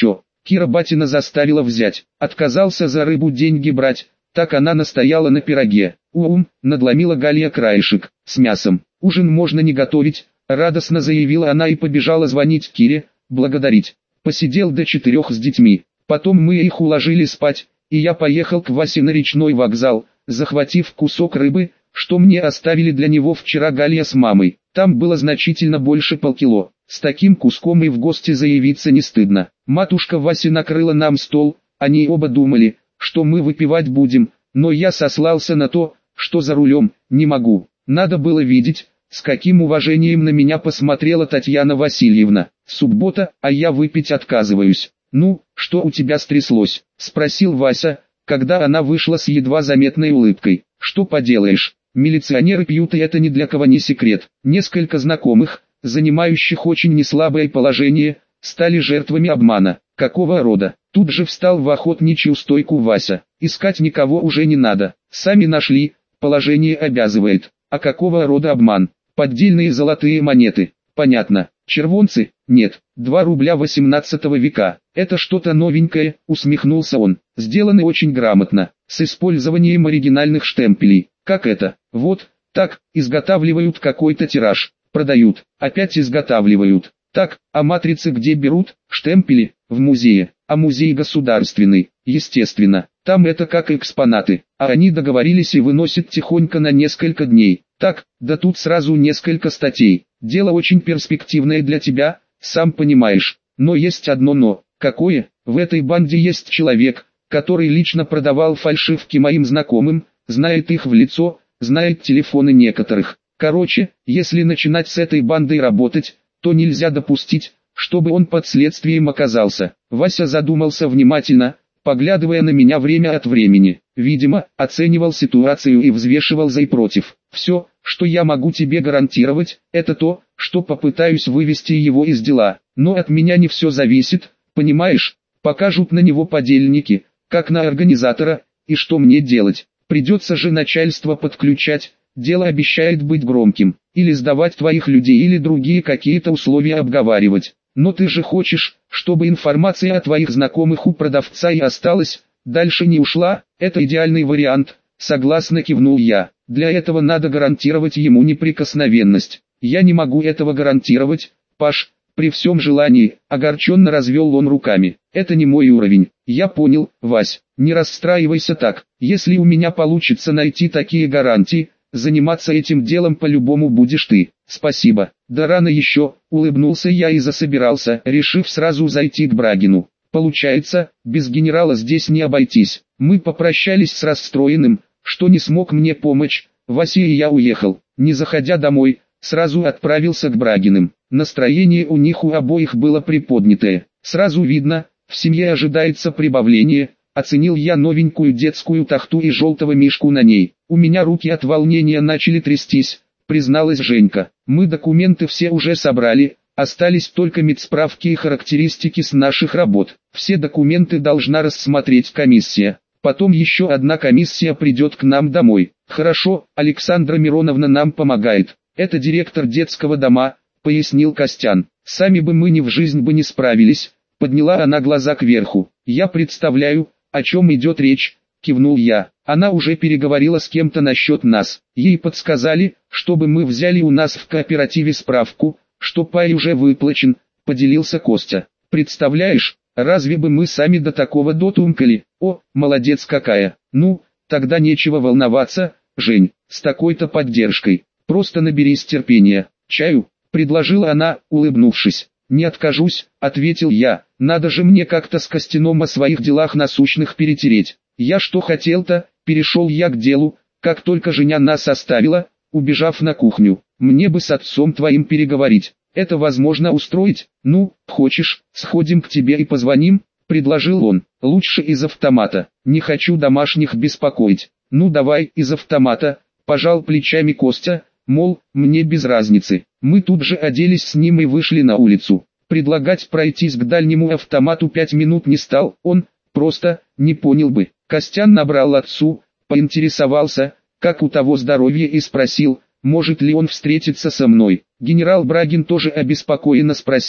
Кира батина заставила взять. Отказался за рыбу деньги брать, так она настояла на пироге. Надломила Галия краешек, с мясом. Ужин можно не готовить, радостно заявила она и побежала звонить Кире, благодарить. Посидел до 4 с детьми, потом мы их уложили спать, и я поехал к Васе на речной вокзал, захватив кусок рыбы, что мне оставили для него вчера Галия с мамой. Там было значительно больше полкило. С таким куском и в гости заявиться не стыдно. Матушка Вася накрыла нам стол, они оба думали, что мы выпивать будем, но я сослался на то, что за рулем, не могу. Надо было видеть, с каким уважением на меня посмотрела Татьяна Васильевна. Суббота, а я выпить отказываюсь. «Ну, что у тебя стряслось?» – спросил Вася, когда она вышла с едва заметной улыбкой. «Что поделаешь, милиционеры пьют, и это ни для кого не секрет. Несколько знакомых, занимающих очень неслабое положение, стали жертвами обмана. Какого рода?» Тут же встал в охотничью стойку Вася. «Искать никого уже не надо. Сами нашли, положение обязывает. А какого рода обман? Поддельные золотые монеты. Понятно. Червонцы? Нет. 2 рубля 18 века. Это что-то новенькое», усмехнулся он. «Сделаны очень грамотно, с использованием оригинальных штемпелей. Как это? Вот, так, изготавливают какой-то тираж, продают, опять изготавливают. Так, а матрицы где берут? Штемпели? В музее. А музей государственный, естественно. Там это как экспонаты, а они договорились и выносят тихонько на несколько дней. Так, да тут сразу несколько статей. Дело очень перспективное для тебя, сам понимаешь. Но есть одно но. Какое? В этой банде есть человек, который лично продавал фальшивки моим знакомым, знает их в лицо, знает телефоны некоторых. Короче, если начинать с этой бандой работать, то нельзя допустить, чтобы он под следствием оказался». Вася задумался внимательно, поглядывая на меня время от времени. Видимо, оценивал ситуацию и взвешивал за и против. «Все, что я могу тебе гарантировать, это то, что попытаюсь вывести его из дела. Но от меня не все зависит, понимаешь? Покажут на него подельники, как на организатора, и что мне делать? Придется же начальство подключать, дело обещает быть громким. Или сдавать твоих людей, или другие какие-то условия обговаривать. Но ты же хочешь, чтобы информация о твоих знакомых у продавца и осталась, дальше не ушла? Это идеальный вариант», согласно кивнул я. «Для этого надо гарантировать ему неприкосновенность. Я не могу этого гарантировать, Паш, при всем желании», огорченно развел он руками. «Это не мой уровень». «Я понял, Вась, не расстраивайся так. Если у меня получится найти такие гарантии, заниматься этим делом по-любому будешь ты». «Спасибо. Да рано еще», улыбнулся я и засобирался, решив сразу зайти к Брагину. Получается, без генерала здесь не обойтись. Мы попрощались с расстроенным, что не смог мне помочь. Вася и я уехал. Не заходя домой, сразу отправился к Брагиным. Настроение у них у обоих было приподнятое. Сразу видно, в семье ожидается прибавление. Оценил я новенькую детскую тахту и желтого мишку на ней. У меня руки от волнения начали трястись, призналась Женька. Мы документы все уже собрали, остались только медсправки и характеристики с наших работ. Все документы должна рассмотреть комиссия. Потом еще одна комиссия придет к нам домой. Хорошо, Александра Мироновна нам помогает. Это директор детского дома, пояснил Костян. Сами бы мы ни в жизнь бы не справились. Подняла она глаза кверху. Я представляю, о чем идет речь, кивнул я. Она уже переговорила с кем-то насчет нас. Ей подсказали, чтобы мы взяли у нас в кооперативе справку, что пай уже выплачен, поделился Костя. Представляешь, разве бы мы сами до такого дотумкали? О, молодец какая. Ну, тогда нечего волноваться, Жень, с такой-то поддержкой. Просто наберись терпения. Чаю, предложила она, улыбнувшись. «Не откажусь», — ответил я, — «надо же мне как-то с Костяном о своих делах насущных перетереть». «Я что хотел-то?» — перешел я к делу, как только Женя нас оставила, убежав на кухню. «Мне бы с отцом твоим переговорить. Это возможно устроить? Ну, хочешь, сходим к тебе и позвоним?» — предложил он. «Лучше из автомата. Не хочу домашних беспокоить». «Ну давай из автомата», — пожал плечами Костя, мол, мне без разницы. Мы тут же оделись с ним и вышли на улицу. Предлагать пройтись к дальнему автомату 5 минут не стал, он просто не понял бы. Костян набрал отцу, поинтересовался, как у того здоровье, и спросил, может ли он встретиться со мной. Генерал Брагин тоже обеспокоенно спросил,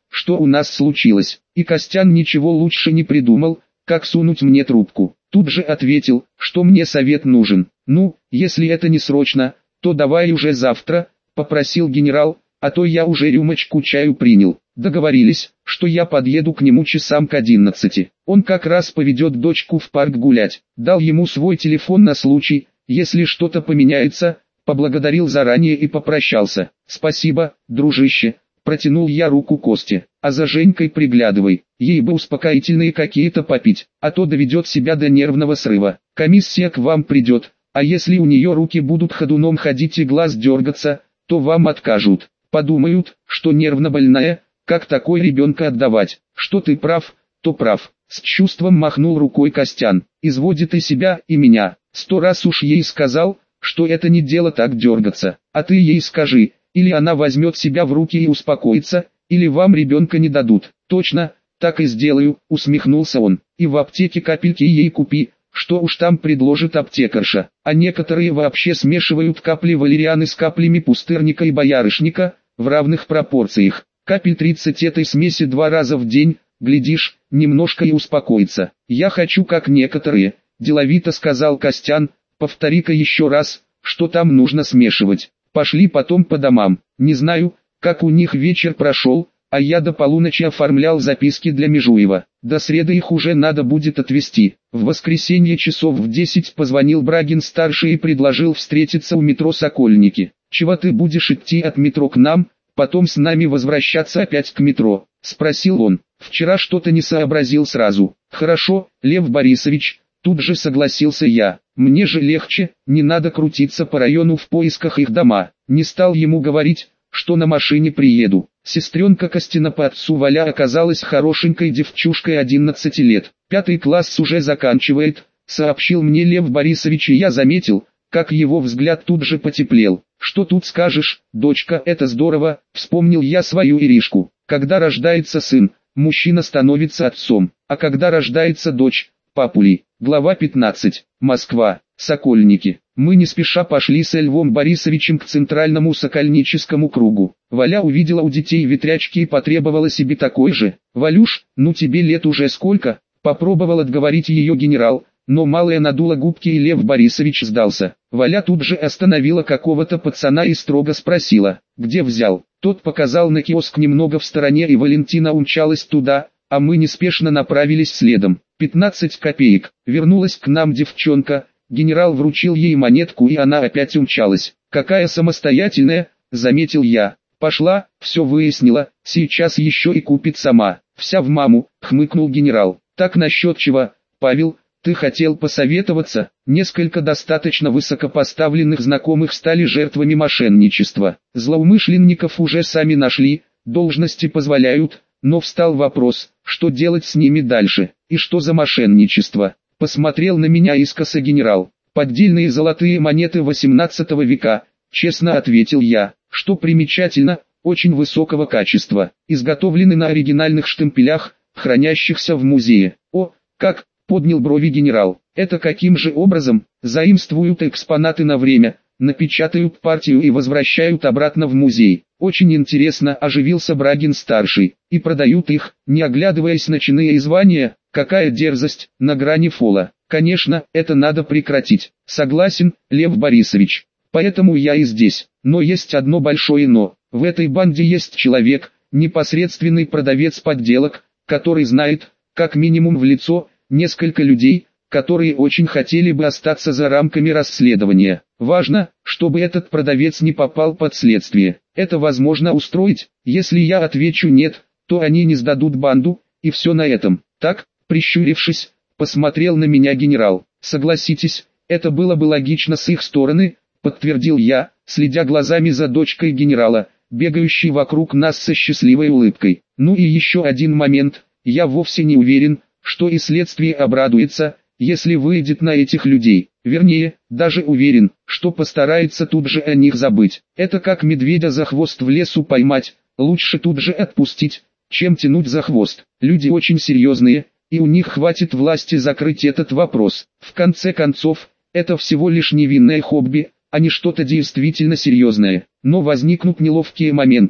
что у нас случилось, и Костян ничего лучше не придумал, как сунуть мне трубку. Тут же ответил, что мне совет нужен. «Ну, если это не срочно, то давай уже завтра», — попросил генерал, «а то я уже рюмочку чаю принял». Договорились, что я подъеду к нему часам к 11. Он как раз поведет дочку в парк гулять. Дал ему свой телефон на случай, если что-то поменяется, поблагодарил заранее и попрощался. «Спасибо, дружище», — протянул я руку Косте. «А за Женькой приглядывай, ей бы успокоительные какие-то попить, а то доведет себя до нервного срыва. Комиссия к вам придет, а если у нее руки будут ходуном ходить и глаз дергаться, то вам откажут. Подумают, что нервно больная, как такой ребенка отдавать. Что ты прав, то прав». С чувством махнул рукой Костян. «Изводит и себя, и меня. 100 раз уж ей сказал, что это не дело так дергаться. А ты ей скажи, или она возьмет себя в руки и успокоится, или вам ребенка не дадут». «Точно, так и сделаю», — усмехнулся он. «И в аптеке капельки ей купи, что уж там предложит аптекарша. А некоторые вообще смешивают капли валерианы с каплями пустырника и боярышника, в равных пропорциях. Капель 30 этой смеси 2 раза в день, глядишь, немножко и успокоится. Я хочу как некоторые», — деловито сказал Костян. «Повтори-ка еще раз, что там нужно смешивать. Пошли потом по домам. Не знаю, как у них вечер прошел, а я до полуночи оформлял записки для Межуева. До среды их уже надо будет отвезти». В воскресенье часов в 10 позвонил Брагин-старший и предложил встретиться у метро «Сокольники». «Чего ты будешь идти от метро к нам, потом с нами возвращаться опять к метро?» — спросил он. «Вчера что-то не сообразил сразу». «Хорошо, Лев Борисович», — тут же согласился я. «Мне же легче, не надо крутиться по району в поисках их дома». Не стал ему говорить, что на машине приеду. Сестренка Костина по отцу Валя оказалась хорошенькой девчушкой 11 лет. 5 класс уже заканчивает, сообщил мне Лев Борисович, и я заметил, как его взгляд тут же потеплел. «Что тут скажешь, дочка, это здорово», — вспомнил я свою Иришку. Когда рождается сын, мужчина становится отцом, а когда рождается дочь, папулей. Глава 15. Москва. Сокольники. Мы не спеша пошли с Львом Борисовичем к центральному сокольническому кругу. Валя увидела у детей ветрячки и потребовала себе такой же. «Валюш, ну тебе лет уже сколько?» — попробовал отговорить ее генерал, но малая надула губки, и Лев Борисович сдался. Валя тут же остановила какого-то пацана и строго спросила, где взял. Тот показал на киоск немного в стороне, и Валентина умчалась туда, а мы неспешно направились следом. 15 копеек. Вернулась к нам девчонка, генерал вручил ей монетку, и она опять умчалась. «Какая самостоятельная», — заметил я. «Пошла, все выяснила, сейчас еще и купит сама». «Вся в маму», — хмыкнул генерал. «Так насчет чего, Павел? Ты хотел посоветоваться?» Несколько достаточно высокопоставленных знакомых стали жертвами мошенничества. Злоумышленников уже сами нашли, должности позволяют, но встал вопрос, что делать с ними дальше, и что за мошенничество. Посмотрел на меня искоса генерал. «Поддельные золотые монеты 18 века», честно ответил я. «Что примечательно, очень высокого качества, изготовлены на оригинальных штемпелях, хранящихся в музее». «О, как!» — поднял брови генерал. «Это каким же образом?» «Заимствуют экспонаты на время, напечатают партию и возвращают обратно в музей». «Очень интересно», — оживился Брагин-старший. «И продают их, не оглядываясь на чины и звания? Какая дерзость, на грани фола». «Конечно, это надо прекратить». «Согласен, Лев Борисович. Поэтому я и здесь. Но есть одно большое «но». В этой банде есть человек, непосредственный продавец подделок, который знает, как минимум в лицо, несколько людей, которые очень хотели бы остаться за рамками расследования. Важно, чтобы этот продавец не попал под следствие. Это возможно устроить. Если я отвечу «нет», то они не сдадут банду, и все на этом. Так, прищурившись, посмотрел на меня генерал. «Согласитесь, это было бы логично с их стороны», подтвердил я, следя глазами за дочкой генерала, бегающей вокруг нас со счастливой улыбкой. «Ну и еще один момент, я вовсе не уверен, что и следствие обрадуется, если выйдет на этих людей. Вернее, даже уверен, что постарается тут же о них забыть. Это как медведя за хвост в лесу поймать, лучше тут же отпустить, чем тянуть за хвост. Люди очень серьезные, и у них хватит власти закрыть этот вопрос. В конце концов, это всего лишь невинное хобби, а не что-то действительно серьезное. Но возникнут неловкие моменты,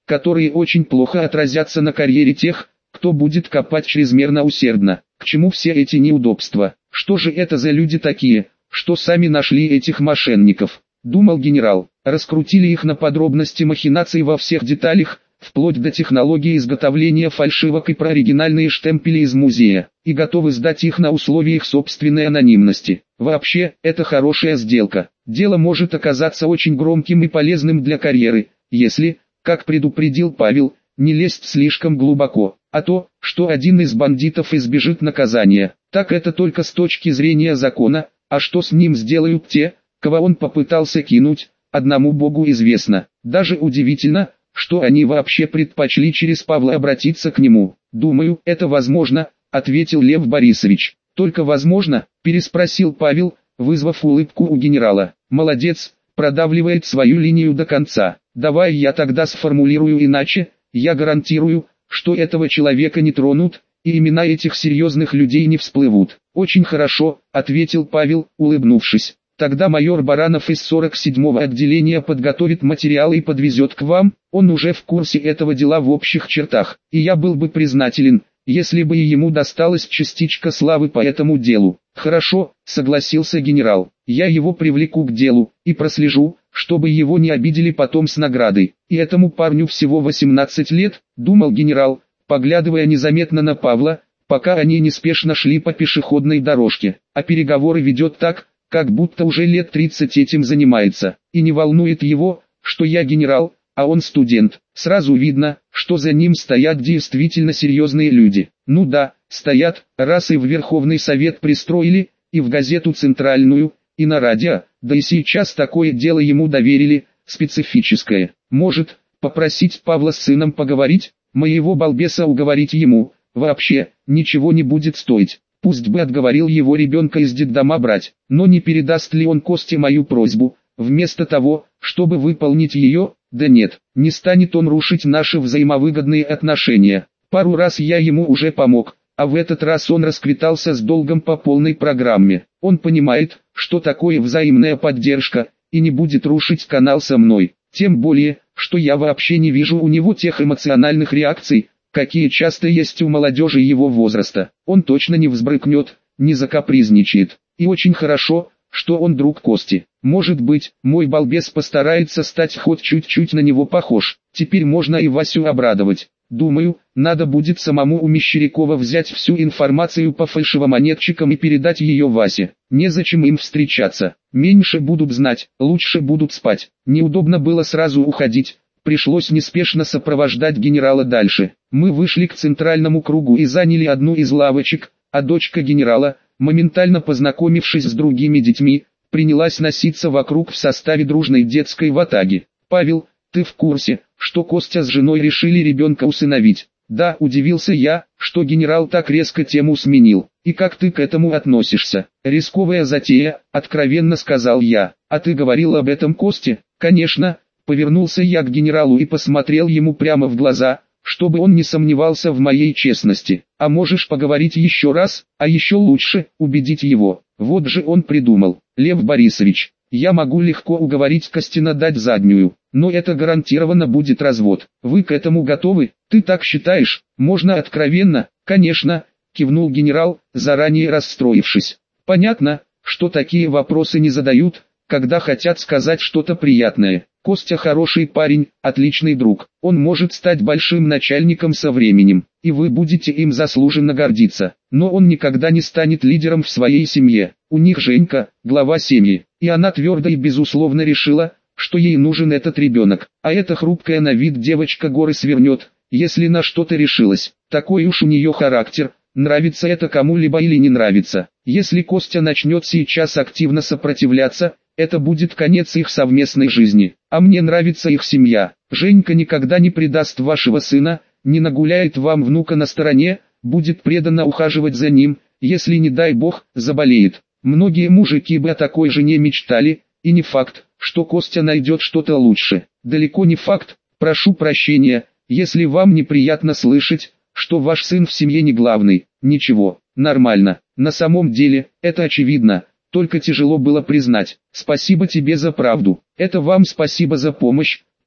которые очень плохо отразятся на карьере тех, кто будет копать чрезмерно усердно. К чему все эти неудобства? Что же это за люди такие, что сами нашли этих мошенников? Думал генерал. Раскрутили их на подробности махинаций во всех деталях, вплоть до технологии изготовления фальшивок и про оригинальные штемпели из музея, и готовы сдать их на условиях собственной анонимности. Вообще, это хорошая сделка. Дело может оказаться очень громким и полезным для карьеры, если, как предупредил Павел, не лезть слишком глубоко, а то, что один из бандитов избежит наказания, так это только с точки зрения закона, а что с ним сделают те, кого он попытался кинуть, одному Богу известно. Даже удивительно, что они вообще предпочли через Павла обратиться к нему. «Думаю, это возможно», — ответил Лев Борисович. «Только возможно?» — переспросил Павел, вызвав улыбку у генерала. «Молодец, продавливает свою линию до конца. Давай я тогда сформулирую иначе. Я гарантирую, что этого человека не тронут, и имена этих серьезных людей не всплывут». «Очень хорошо», — ответил Павел, улыбнувшись. «Тогда майор Баранов из 47-го отделения подготовит материалы и подвезет к вам. Он уже в курсе этого дела в общих чертах, и я был бы признателен, если бы и ему досталась частичка славы по этому делу». «Хорошо», — согласился генерал. «Я его привлеку к делу, и прослежу, чтобы его не обидели потом с наградой. И этому парню всего 18 лет», — думал генерал, поглядывая незаметно на Павла, пока они неспешно шли по пешеходной дорожке. А переговоры ведет так, как будто уже лет 30 этим занимается. И не волнует его, что я генерал, а он студент. Сразу видно, что за ним стоят действительно серьезные люди. Ну да, стоят, раз и в Верховный Совет пристроили, и в газету центральную, и на радио, да и сейчас такое дело ему доверили, специфическое. Может, попросить Павла с сыном поговорить, моего балбеса уговорить ему, вообще, ничего не будет стоить. Пусть бы отговорил его ребенка из детдома брать, но не передаст ли он Косте мою просьбу, вместо того, чтобы выполнить ее? Да нет, не станет он рушить наши взаимовыгодные отношения. Пару раз я ему уже помог, а в этот раз он расквитался с долгом по полной программе. Он понимает, что такое взаимная поддержка, и не будет рушить канал со мной. Тем более, что я вообще не вижу у него тех эмоциональных реакций, какие часто есть у молодежи его возраста. Он точно не взбрыкнет, не закапризничает. И очень хорошо, что он друг Кости. Может быть, мой балбес постарается стать хоть чуть-чуть на него похож. Теперь можно и Васю обрадовать. Думаю, надо будет самому у Мещерякова взять всю информацию по фальшивомонетчикам и передать ее Васе. Незачем им встречаться. Меньше будут знать, лучше будут спать. Неудобно было сразу уходить. Пришлось неспешно сопровождать генерала дальше. Мы вышли к центральному кругу и заняли одну из лавочек, а дочка генерала, моментально познакомившись с другими детьми, принялась носиться вокруг в составе дружной детской ватаги. «Павел, ты в курсе, что Костя с женой решили ребенка усыновить?» «Да», удивился я, что генерал так резко тему сменил. «И как ты к этому относишься?» «Рисковая затея», откровенно сказал я. «А ты говорил об этом Косте?» «Конечно». Повернулся я к генералу и посмотрел ему прямо в глаза, чтобы он не сомневался в моей честности. «А можешь поговорить еще раз, а еще лучше, убедить его?» Вот же он придумал. «Лев Борисович, я могу легко уговорить Костина дать заднюю, но это гарантированно будет развод. Вы к этому готовы? Ты так считаешь? Можно откровенно?» «Конечно», кивнул генерал, заранее расстроившись. «Понятно, что такие вопросы не задают, когда хотят сказать что-то приятное. Костя хороший парень, отличный друг. Он может стать большим начальником со временем, и вы будете им заслуженно гордиться. Но он никогда не станет лидером в своей семье. У них Женька, глава семьи, и она твердо и безусловно решила, что ей нужен этот ребенок. А эта хрупкая на вид девочка горы свернет, если на что-то решилась. Такой уж у нее характер. Нравится это кому-либо или не нравится. Если Костя начнет сейчас активно сопротивляться, это будет конец их совместной жизни. А мне нравится их семья. Женька никогда не предаст вашего сына, не нагуляет вам внука на стороне, будет преданно ухаживать за ним, если не дай бог, заболеет. Многие мужики бы о такой жене мечтали, и не факт, что Костя найдет что-то лучше. Далеко не факт, прошу прощения, если вам неприятно слышать, что ваш сын в семье не главный. Ничего, нормально. На самом деле, это очевидно. Только тяжело было признать. Спасибо тебе за правду. Это вам спасибо за помощь,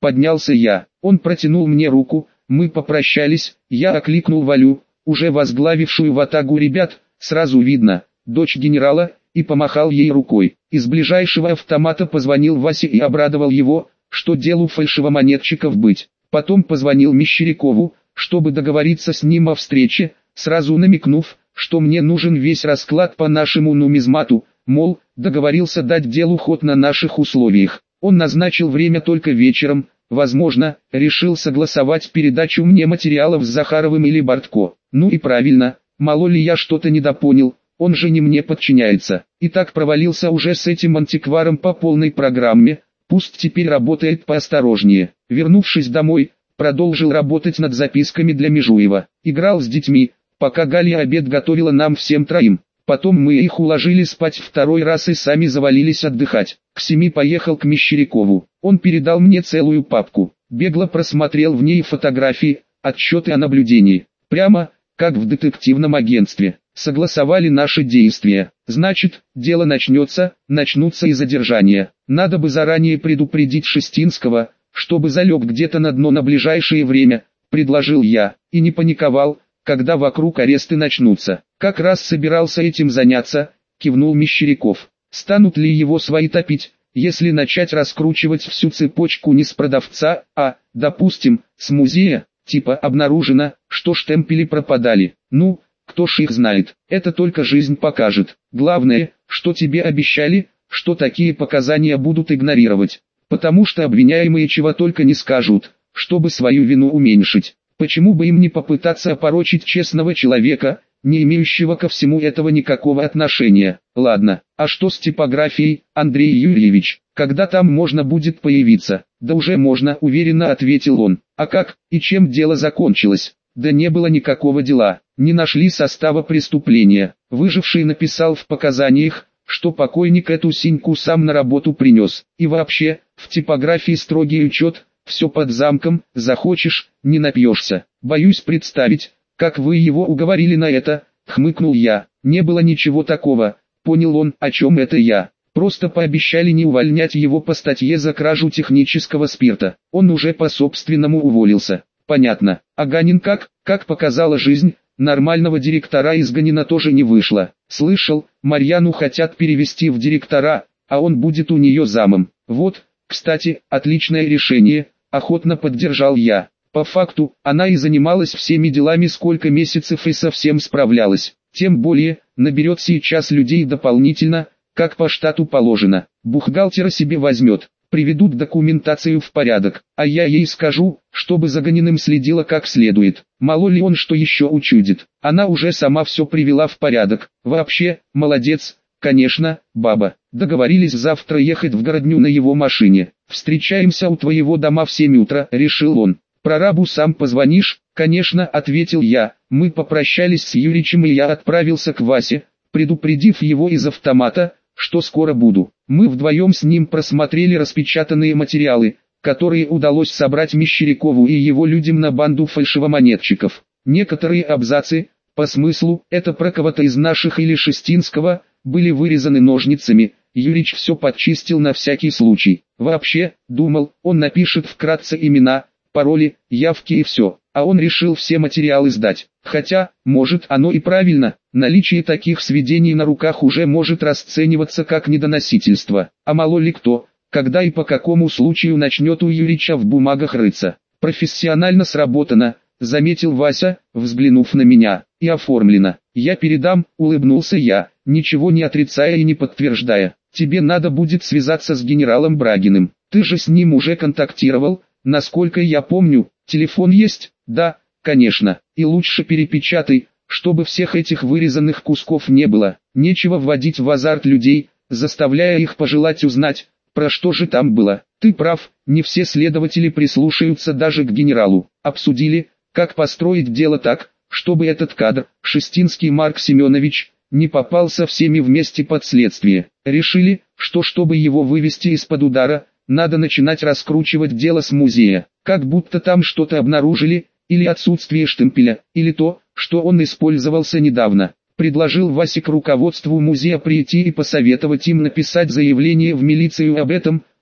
Поднялся я, он протянул мне руку, мы попрощались, я окликнул Валю, уже возглавившую ватагу ребят, сразу видно, дочь генерала, и помахал ей рукой. Из ближайшего автомата позвонил Васе и обрадовал его, что делу фальшивомонетчиков быть. Потом позвонил Мещерякову, чтобы договориться с ним о встрече, сразу намекнув, что мне нужен весь расклад по нашему нумизмату, мол, договорился дать делу ход на наших условиях. Он назначил время только вечером, возможно, решил согласовать передачу мне материалов с Захаровым или Бортко. Ну и правильно, мало ли я что-то недопонял, он же не мне подчиняется. И так провалился уже с этим антикваром по полной программе, пусть теперь работает поосторожнее. Вернувшись домой, продолжил работать над записками для Межуева. Играл с детьми, пока Галя обед готовила нам всем троим. Потом мы их уложили спать второй раз и сами завалились отдыхать. К 7 поехал к Мещерякову. Он передал мне целую папку. Бегло просмотрел в ней фотографии, отчеты о наблюдении. Прямо, как в детективном агентстве. Согласовали наши действия. Значит, дело начнутся и задержания. Надо бы заранее предупредить Шестинского, чтобы залег где-то на дно на ближайшее время, предложил я, и не паниковал, когда вокруг аресты начнутся. Как раз собирался этим заняться, кивнул Мещеряков. Станут ли его свои топить, если начать раскручивать всю цепочку не с продавца, а, допустим, с музея, типа обнаружено, что штемпели пропадали. Ну, кто ж их знает, это только жизнь покажет. Главное, что тебе обещали, что такие показания будут игнорировать, потому что обвиняемые чего только не скажут, чтобы свою вину уменьшить. Почему бы им не попытаться опорочить честного человека, не имеющего ко всему этого никакого отношения? Ладно, а что с типографией, Андрей Юрьевич, когда там можно будет появиться? Да уже можно, уверенно ответил он. А как, и чем дело закончилось? Да не было никакого дела, не нашли состава преступления. Выживший написал в показаниях, что покойник эту синьку сам на работу принес. И вообще, в типографии строгий учет, все под замком, захочешь, не напьешься. Боюсь представить, как вы его уговорили на это, хмыкнул я. Не было ничего такого, понял он, о чем это я. Просто пообещали не увольнять его по статье за кражу технического спирта. Он уже по собственному уволился. Понятно. Аганин как показала жизнь, нормального директора из Ганина тоже не вышло. Слышал, Марьяну хотят перевести в директора, а он будет у нее замом. Вот, кстати, отличное решение, охотно поддержал я. По факту, она и занималась всеми делами сколько месяцев и совсем справлялась. Тем более, наберет сейчас людей дополнительно, как по штату положено. Бухгалтера себе возьмет. Приведут документацию в порядок, а я ей скажу, чтобы за Ганиным следила как следует. Мало ли он что еще учудит. Она уже сама все привела в порядок. Вообще, молодец, конечно, баба. Договорились завтра ехать в Городню на его машине. Встречаемся у твоего дома в 7 утра, решил он. Прорабу сам позвонишь? Конечно, ответил я. Мы попрощались с Юричем и я отправился к Васе, предупредив его из автомата, что скоро буду. Мы вдвоем с ним просмотрели распечатанные материалы, которые удалось собрать Мещерякову и его людям на банду фальшивомонетчиков. Некоторые абзацы, по смыслу, это про кого-то из наших или Шестинского, были вырезаны ножницами. Юрич все подчистил на всякий случай. Вообще, думал, он напишет вкратце имена, пароли, явки и все. А он решил все материалы сдать. Хотя, может оно и правильно, наличие таких сведений на руках уже может расцениваться как недоносительство. А мало ли кто, когда и по какому случаю начнет у Юрича в бумагах рыться. Профессионально сработано, заметил Вася, взглянув на меня, и оформлено. Я передам, улыбнулся я, ничего не отрицая и не подтверждая. Тебе надо будет связаться с генералом Брагиным. Ты же с ним уже контактировал, насколько я помню. Телефон есть? Да, конечно. И лучше перепечатай, чтобы всех этих вырезанных кусков не было. Нечего вводить в азарт людей, заставляя их пожелать узнать, про что же там было. Ты прав, не все следователи прислушаются даже к генералу. Обсудили, как построить дело так, чтобы этот кадр, Шестинский Марк Семенович, не попал со всеми вместе под следствие. Решили, что чтобы его вывести из-под удара, надо начинать раскручивать дело с музея, как будто там что-то обнаружили, или отсутствие штемпеля, или то, что он использовался недавно. Предложил Васе к руководству музея прийти и посоветовать им написать заявление в милицию об этом,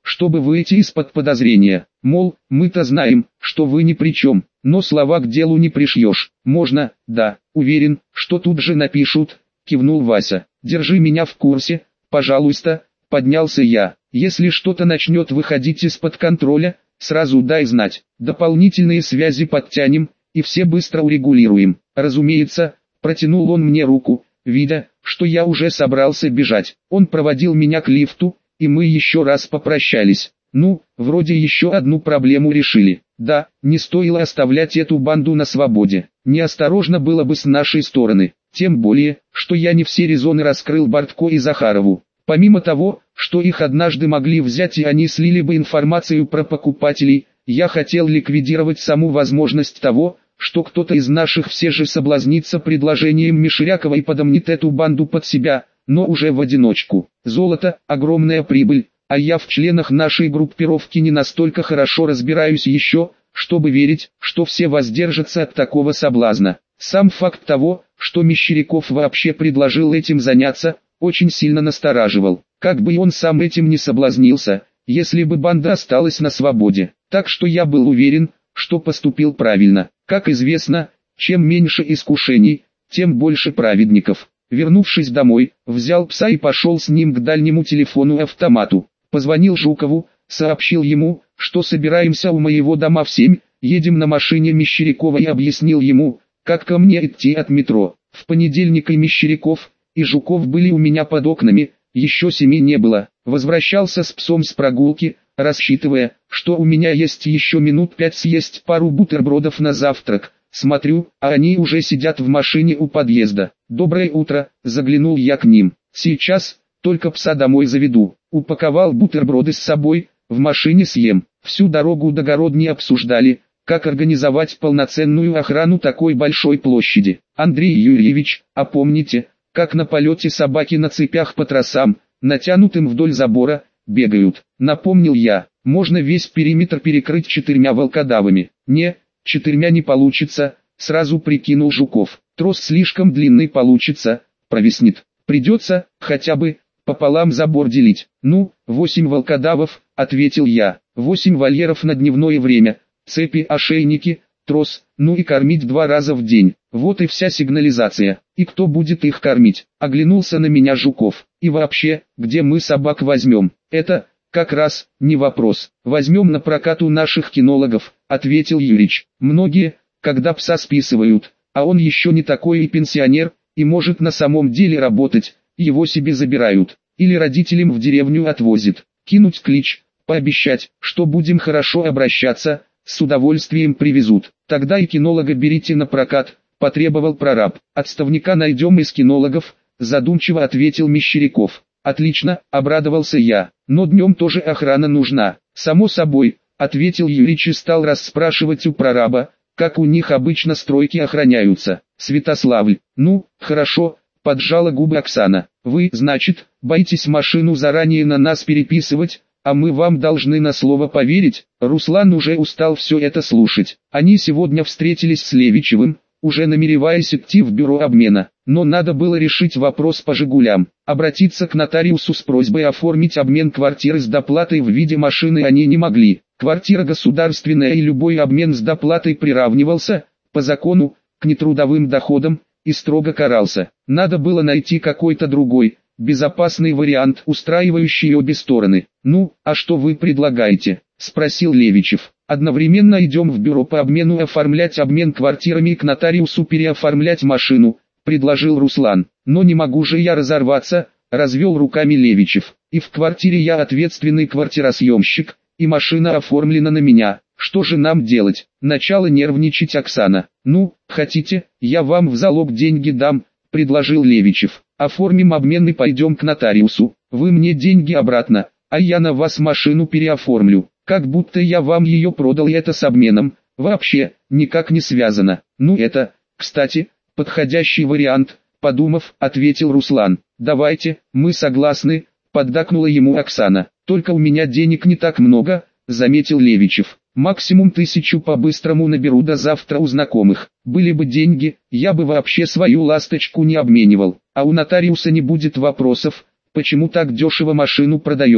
чтобы выйти из-под подозрения. Мол, мы-то знаем, что вы ни при чем, но слова к делу не пришьешь. Можно, да, уверен, что тут же напишут, кивнул Вася. Держи меня в курсе, пожалуйста, поднялся я. Если что-то начнет выходить из-под контроля, сразу дай знать. Дополнительные связи подтянем, и все быстро урегулируем. Разумеется, протянул он мне руку, видя, что я уже собрался бежать. Он проводил меня к лифту, и мы еще раз попрощались. Ну, вроде еще одну проблему решили. Да, не стоило оставлять эту банду на свободе. Неосторожно было бы с нашей стороны. Тем более, что я не все резоны раскрыл Бортко и Захарову. Помимо того, что их однажды могли взять и они слили бы информацию про покупателей, я хотел ликвидировать саму возможность того, что кто-то из наших все же соблазнится предложением Миширякова и подомнит эту банду под себя, но уже в одиночку. Золото, огромная прибыль, а я в членах нашей группировки не настолько хорошо разбираюсь еще, чтобы верить, что все воздержатся от такого соблазна. Сам факт того, что Мещеряков вообще предложил этим заняться, очень сильно настораживал. Как бы он сам этим не соблазнился, если бы банда осталась на свободе. Так что я был уверен, что поступил правильно. Как известно, чем меньше искушений, тем больше праведников. Вернувшись домой, взял пса и пошел с ним к дальнему телефону-автомату. Позвонил Жукову, сообщил ему, что собираемся у моего дома в 7, едем на машине Мещерякова и объяснил ему, как ко мне идти от метро. В понедельник и Мещеряков, и Жуков были у меня под окнами, еще 7 не было. Возвращался с псом с прогулки, рассчитывая, что у меня есть еще минут 5 съесть пару бутербродов на завтрак. Смотрю, а они уже сидят в машине у подъезда. «Доброе утро», заглянул я к ним. «Сейчас, только пса домой заведу». Упаковал бутерброды с собой, в машине съем. Всю дорогу до Городни обсуждали, как организовать полноценную охрану такой большой площади. «Андрей Юрьевич, а помните, как на полете собаки на цепях по тросам, натянутым вдоль забора, бегают?» Напомнил я. «Можно весь периметр перекрыть 4 волкодавами». «Не, 4 не получится», сразу прикинул Жуков. «Трос слишком длинный получится, провиснет. Придется, хотя бы, пополам забор делить». «Ну, 8 волкодавов», ответил я. 8 вольеров на дневное время, цепи, ошейники, трос, ну и кормить 2 раза в день. Вот и вся сигнализация. И кто будет их кормить?» Оглянулся на меня Жуков. «И вообще, где мы собак возьмем?» «Это, как раз, не вопрос. Возьмем на прокат у наших кинологов», ответил Юрич. «Многие, когда пса списывают, а он еще не такой и пенсионер, и может на самом деле работать, его себе забирают. Или родителям в деревню отвозят. Кинуть клич, пообещать, что будем хорошо обращаться, с удовольствием привезут. Тогда и кинолога берите на прокат», потребовал прораб. «Отставника найдем из кинологов», задумчиво ответил Мещеряков. «Отлично», обрадовался я. «Но днем тоже охрана нужна». «Само собой», ответил Юрич и стал расспрашивать у прораба, как у них обычно стройки охраняются. «Святославль». «Ну, хорошо», поджала губы Оксана. «Вы, значит, боитесь машину заранее на нас переписывать, а мы вам должны на слово поверить?» Руслан уже устал все это слушать. Они сегодня встретились с Левичевым, уже намереваясь идти в бюро обмена. Но надо было решить вопрос по «Жигулям». Обратиться к нотариусу с просьбой оформить обмен квартиры с доплатой в виде машины они не могли. Квартира государственная и любой обмен с доплатой приравнивался, по закону, к нетрудовым доходам, и строго карался. Надо было найти какой-то другой, безопасный вариант, устраивающий обе стороны. «Ну, а что вы предлагаете?» – спросил Левичев. «Одновременно идем в бюро по обмену оформлять обмен квартирами и к нотариусу переоформлять машину», – предложил Руслан. «Но не могу же я разорваться», – развел руками Левичев. «И в квартире я ответственный квартиросъемщик, и машина оформлена на меня. Что же нам делать?» Начала нервничать Оксана. «Ну, хотите, я вам в залог деньги дам», – предложил Левичев. «Оформим обмен и пойдем к нотариусу. Вы мне деньги обратно, а я на вас машину переоформлю. Как будто я вам ее продал, и это с обменом. Вообще, никак не связано». «Ну это, кстати, подходящий вариант», – подумав, ответил Руслан. «Давайте, мы согласны», – поддакнула ему Оксана. «Только у меня денег не так много», – заметил Левичев. «Максимум 1000 по-быстрому наберу до завтра у знакомых. Были бы деньги, я бы вообще свою ласточку не обменивал. А у нотариуса не будет вопросов, почему так дешево машину продаете.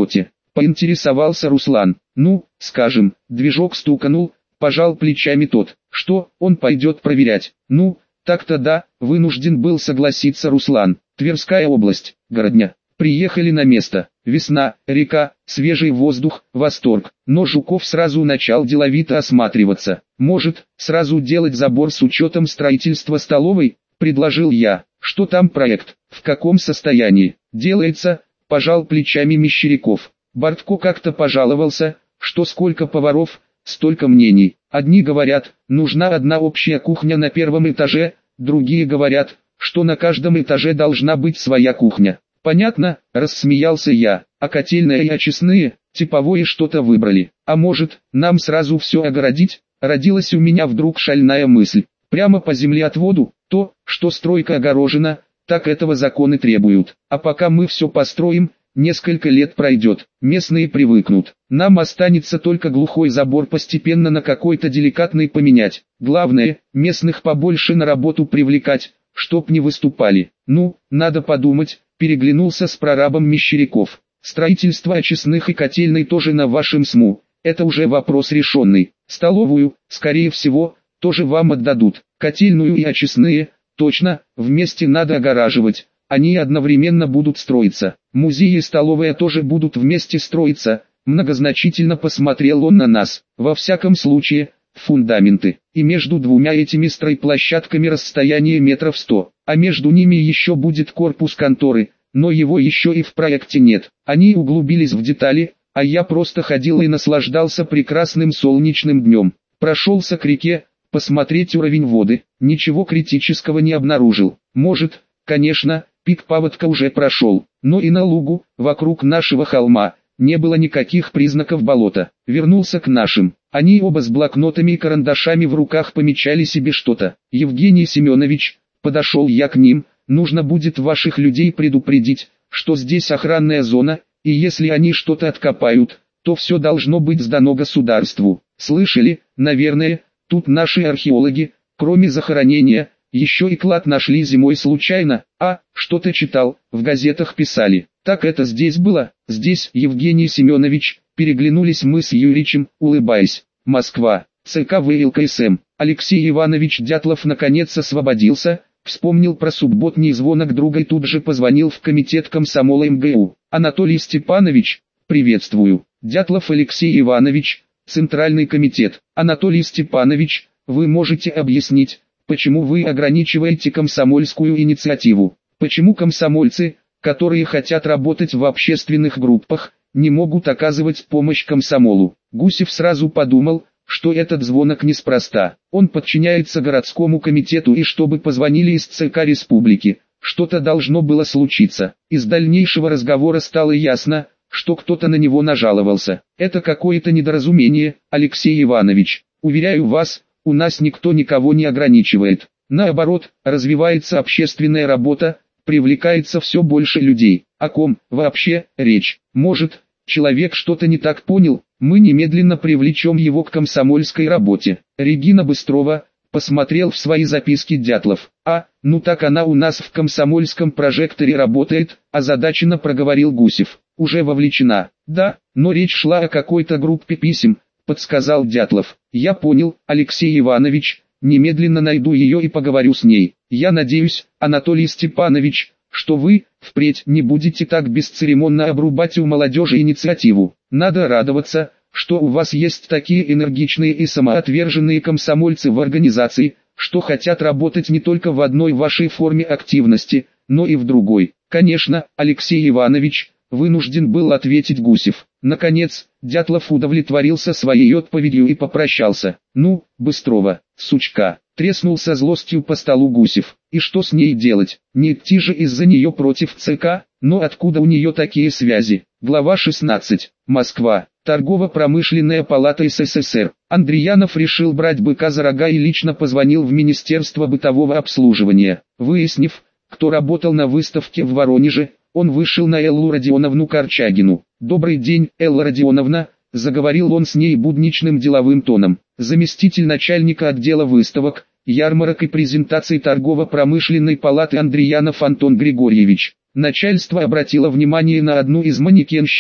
поинтересовался Руслан. Ну, скажем, движок стуканул, пожал плечами тот. Что, он пойдет проверять? Ну, так-то да, вынужден был согласиться Руслан. Тверская область, Городня. Приехали на место. Весна, река, свежий воздух, восторг. Но Жуков сразу начал деловито осматриваться. Может, сразу делать забор с учетом строительства столовой? Предложил я. Что там проект? В каком состоянии? Делается, пожал плечами Мещеряков. Бортко как-то пожаловался, что сколько поваров, столько мнений. Одни говорят, нужна одна общая кухня на первом этаже, другие говорят, что на каждом этаже должна быть своя кухня. Понятно, рассмеялся я, а котельная и очистные, типовое что-то выбрали. А может, нам сразу все огородить? Родилась у меня вдруг шальная мысль. Прямо по землеотводу, то, что стройка огорожена, так этого законы требуют. А пока мы все построим, несколько лет пройдет, местные привыкнут. Нам останется только глухой забор постепенно на какой-то деликатный поменять. Главное, местных побольше на работу привлекать, чтоб не выступали. Ну, надо подумать, переглянулся с прорабом Мещеряков. Строительство очистных и котельной тоже на вашем СМУ. Это уже вопрос решенный. Столовую, скорее всего, тоже вам отдадут. Котельную и очистные, точно, вместе надо огораживать. Они одновременно будут строиться. Музей и столовая тоже будут вместе строиться. Многозначительно посмотрел он на нас. Во всяком случае, фундаменты. И между двумя этими стройплощадками расстояние метров 100. А между ними еще будет корпус конторы, но его еще и в проекте нет. Они углубились в детали, а я просто ходил и наслаждался прекрасным солнечным днем. Прошелся к реке, посмотреть уровень воды, ничего критического не обнаружил. Может, конечно, пик паводка уже прошел, но и на лугу, вокруг нашего холма, не было никаких признаков болота. Вернулся к нашим. Они оба с блокнотами и карандашами в руках помечали себе что-то. Евгений Семенович, подошел я к ним, нужно будет ваших людей предупредить, что здесь охранная зона, и если они что-то откопают, то все должно быть сдано государству. Слышали, наверное, тут наши археологи, кроме захоронения, еще и клад нашли зимой случайно. А, что-то читал, в газетах писали. Так это здесь было? Здесь, Евгений Семенович, переглянулись мы с Юричем, улыбаясь. Москва, ЦК ВЛКСМ. Алексей Иванович Дятлов наконец освободился, вспомнил про субботний звонок друга и тут же позвонил в комитет комсомола МГУ. Анатолий Степанович, приветствую. Дятлов Алексей Иванович, Центральный комитет. Анатолий Степанович, вы можете объяснить, почему вы ограничиваете комсомольскую инициативу? Почему комсомольцы, которые хотят работать в общественных группах, не могут оказывать помощь комсомолу? Гусев сразу подумал, что этот звонок неспроста. Он подчиняется городскому комитету, и чтобы позвонили из ЦК Республики, что-то должно было случиться. Из дальнейшего разговора стало ясно, что кто-то на него нажаловался. Это какое-то недоразумение, Алексей Иванович. Уверяю вас, у нас никто никого не ограничивает. Наоборот, развивается общественная работа, привлекается все больше людей. О ком вообще речь? Может, человек что-то не так понял? Мы немедленно привлечем его к комсомольской работе. Регина Быстрова, посмотрел в свои записки Дятлов. А, ну так она у нас в комсомольском прожекторе работает, озадаченно проговорил Гусев. Уже вовлечена. Да, но речь шла о какой-то группе писем, подсказал Дятлов. Я понял, Алексей Иванович, немедленно найду ее и поговорю с ней. Я надеюсь, Анатолий Степанович, что вы, впредь не будете так бесцеремонно обрубать у молодежи инициативу. Надо радоваться, что у вас есть такие энергичные и самоотверженные комсомольцы в организации, что хотят работать не только в одной вашей форме активности, но и в другой. Конечно, Алексей Иванович, вынужден был ответить Гусев. Наконец, Дятлов удовлетворился своей отповедью и попрощался. Ну, Быстрова, сучка, треснул со злостью по столу Гусев. И что с ней делать? Не идти же из-за нее против ЦК? Но откуда у нее такие связи? Глава 16. Москва. Торгово-промышленная палата СССР. Андриянов решил брать быка за рога и лично позвонил в Министерство бытового обслуживания. Выяснив, кто работал на выставке в Воронеже, он вышел на Эллу Родионовну Корчагину. «Добрый день, Элла Родионовна», — заговорил он с ней будничным деловым тоном. «Заместитель начальника отдела выставок, ярмарок и презентаций торгово-промышленной палаты Андриянов Антон Григорьевич». Начальство обратило внимание на одну из манекенщиц,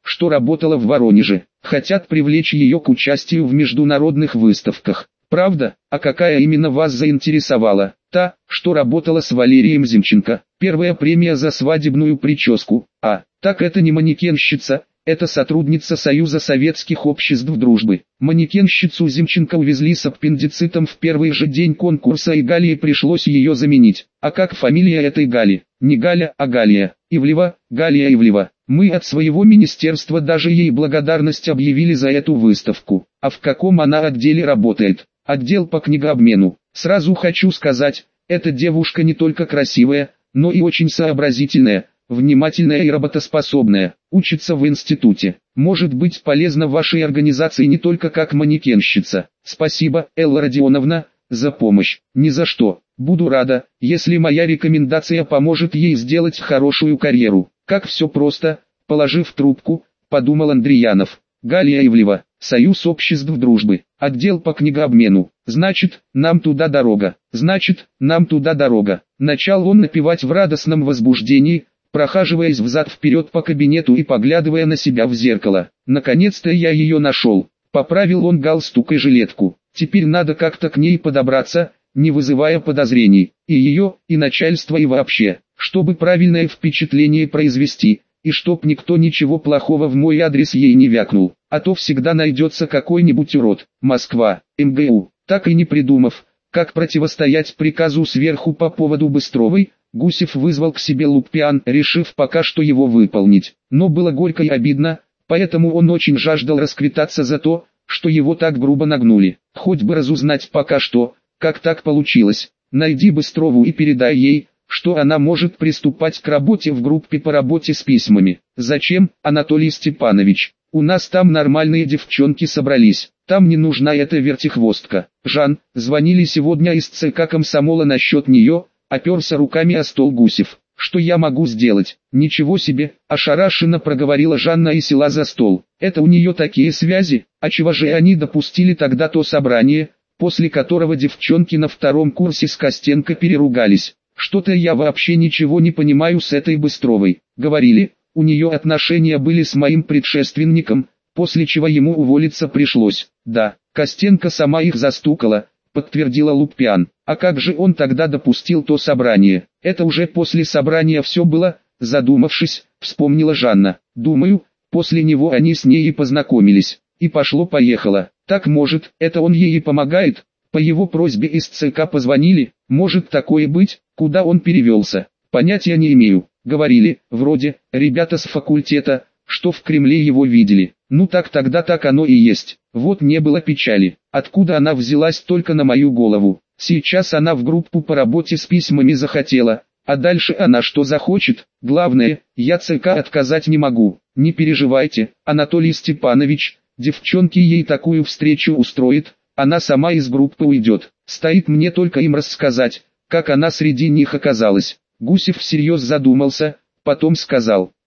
что работала в Воронеже. Хотят привлечь ее к участию в международных выставках. Правда? А какая именно вас заинтересовала? Та, что работала с Валерием Зимченко. Первая премия за свадебную прическу. А, так это не манекенщица, это сотрудница Союза Советских Обществ Дружбы. Манекенщицу Зимченко увезли с аппендицитом в первый же день конкурса, и Галии пришлось ее заменить. А как фамилия этой Гали? Не Галя, а Галия. Ивлева, Галия Ивлева. Мы от своего министерства даже ей благодарность объявили за эту выставку. А в каком она отделе работает? Отдел по книгообмену. Сразу хочу сказать, эта девушка не только красивая, но и очень сообразительная, внимательная и работоспособная. Учится в институте. Может быть полезна вашей организации не только как манекенщица. Спасибо, Элла Родионовна, за помощь. Ни за что. Буду рада, если моя рекомендация поможет ей сделать хорошую карьеру. Как все просто, положив трубку, подумал Андреянов. Галия Ивлева, Союз Обществ Дружбы, отдел по книгообмену. Значит, нам туда дорога. Значит, нам туда дорога. Начал он напевать в радостном возбуждении, прохаживаясь взад-вперед по кабинету и поглядывая на себя в зеркало. Наконец-то я ее нашел. Поправил он галстук и жилетку. Теперь надо как-то к ней подобраться, не вызывая подозрений. И ее, и начальство, и вообще. Чтобы правильное впечатление произвести, и чтоб никто ничего плохого в мой адрес ей не вякнул. А то всегда найдется какой-нибудь урод. Москва, МГУ. Так и не придумав, как противостоять приказу сверху по поводу Быстровой, Гусев вызвал к себе Лукпиан, решив пока что его выполнить. Но было горько и обидно, поэтому он очень жаждал расквитаться за то, что его так грубо нагнули. Хоть бы разузнать пока что, как так получилось. Найди Быстрову и передай ей, что она может приступать к работе в группе по работе с письмами. Зачем, Анатолий Степанович? У нас там нормальные девчонки собрались. Там не нужна эта вертихвостка. Жан, звонили сегодня из ЦК комсомола насчет нее, оперся руками о стол Гусев. Что я могу сделать? Ничего себе, ошарашенно проговорила Жанна и села за стол. Это у нее такие связи? А чего же они допустили тогда то собрание, после которого девчонки на втором курсе с Костенко переругались? Что-то я вообще ничего не понимаю с этой Быстровой. Говорили, у нее отношения были с моим предшественником, после чего ему уволиться пришлось. Да, Костенко сама их застукала, подтвердила Лукпиан. А как же он тогда допустил то собрание? Это уже после собрания все было, задумавшись, вспомнила Жанна. Думаю, после него они с ней и познакомились. И пошло-поехало. Так может, это он ей и помогает? По его просьбе из ЦК позвонили, может такое быть, куда он перевелся? Понятия не имею. Говорили, вроде, ребята с факультета, что в Кремле его видели. Ну так тогда так оно и есть. Вот не было печали. Откуда она взялась только на мою голову? Сейчас она в группу по работе с письмами захотела, а дальше она что захочет? Главное, я ЦК отказать не могу. Не переживайте, Анатолий Степанович, девчонки ей такую встречу устроит, она сама из группы уйдет. Стоит мне только им рассказать, как она среди них оказалась. Гусев всерьез задумался, потом сказал: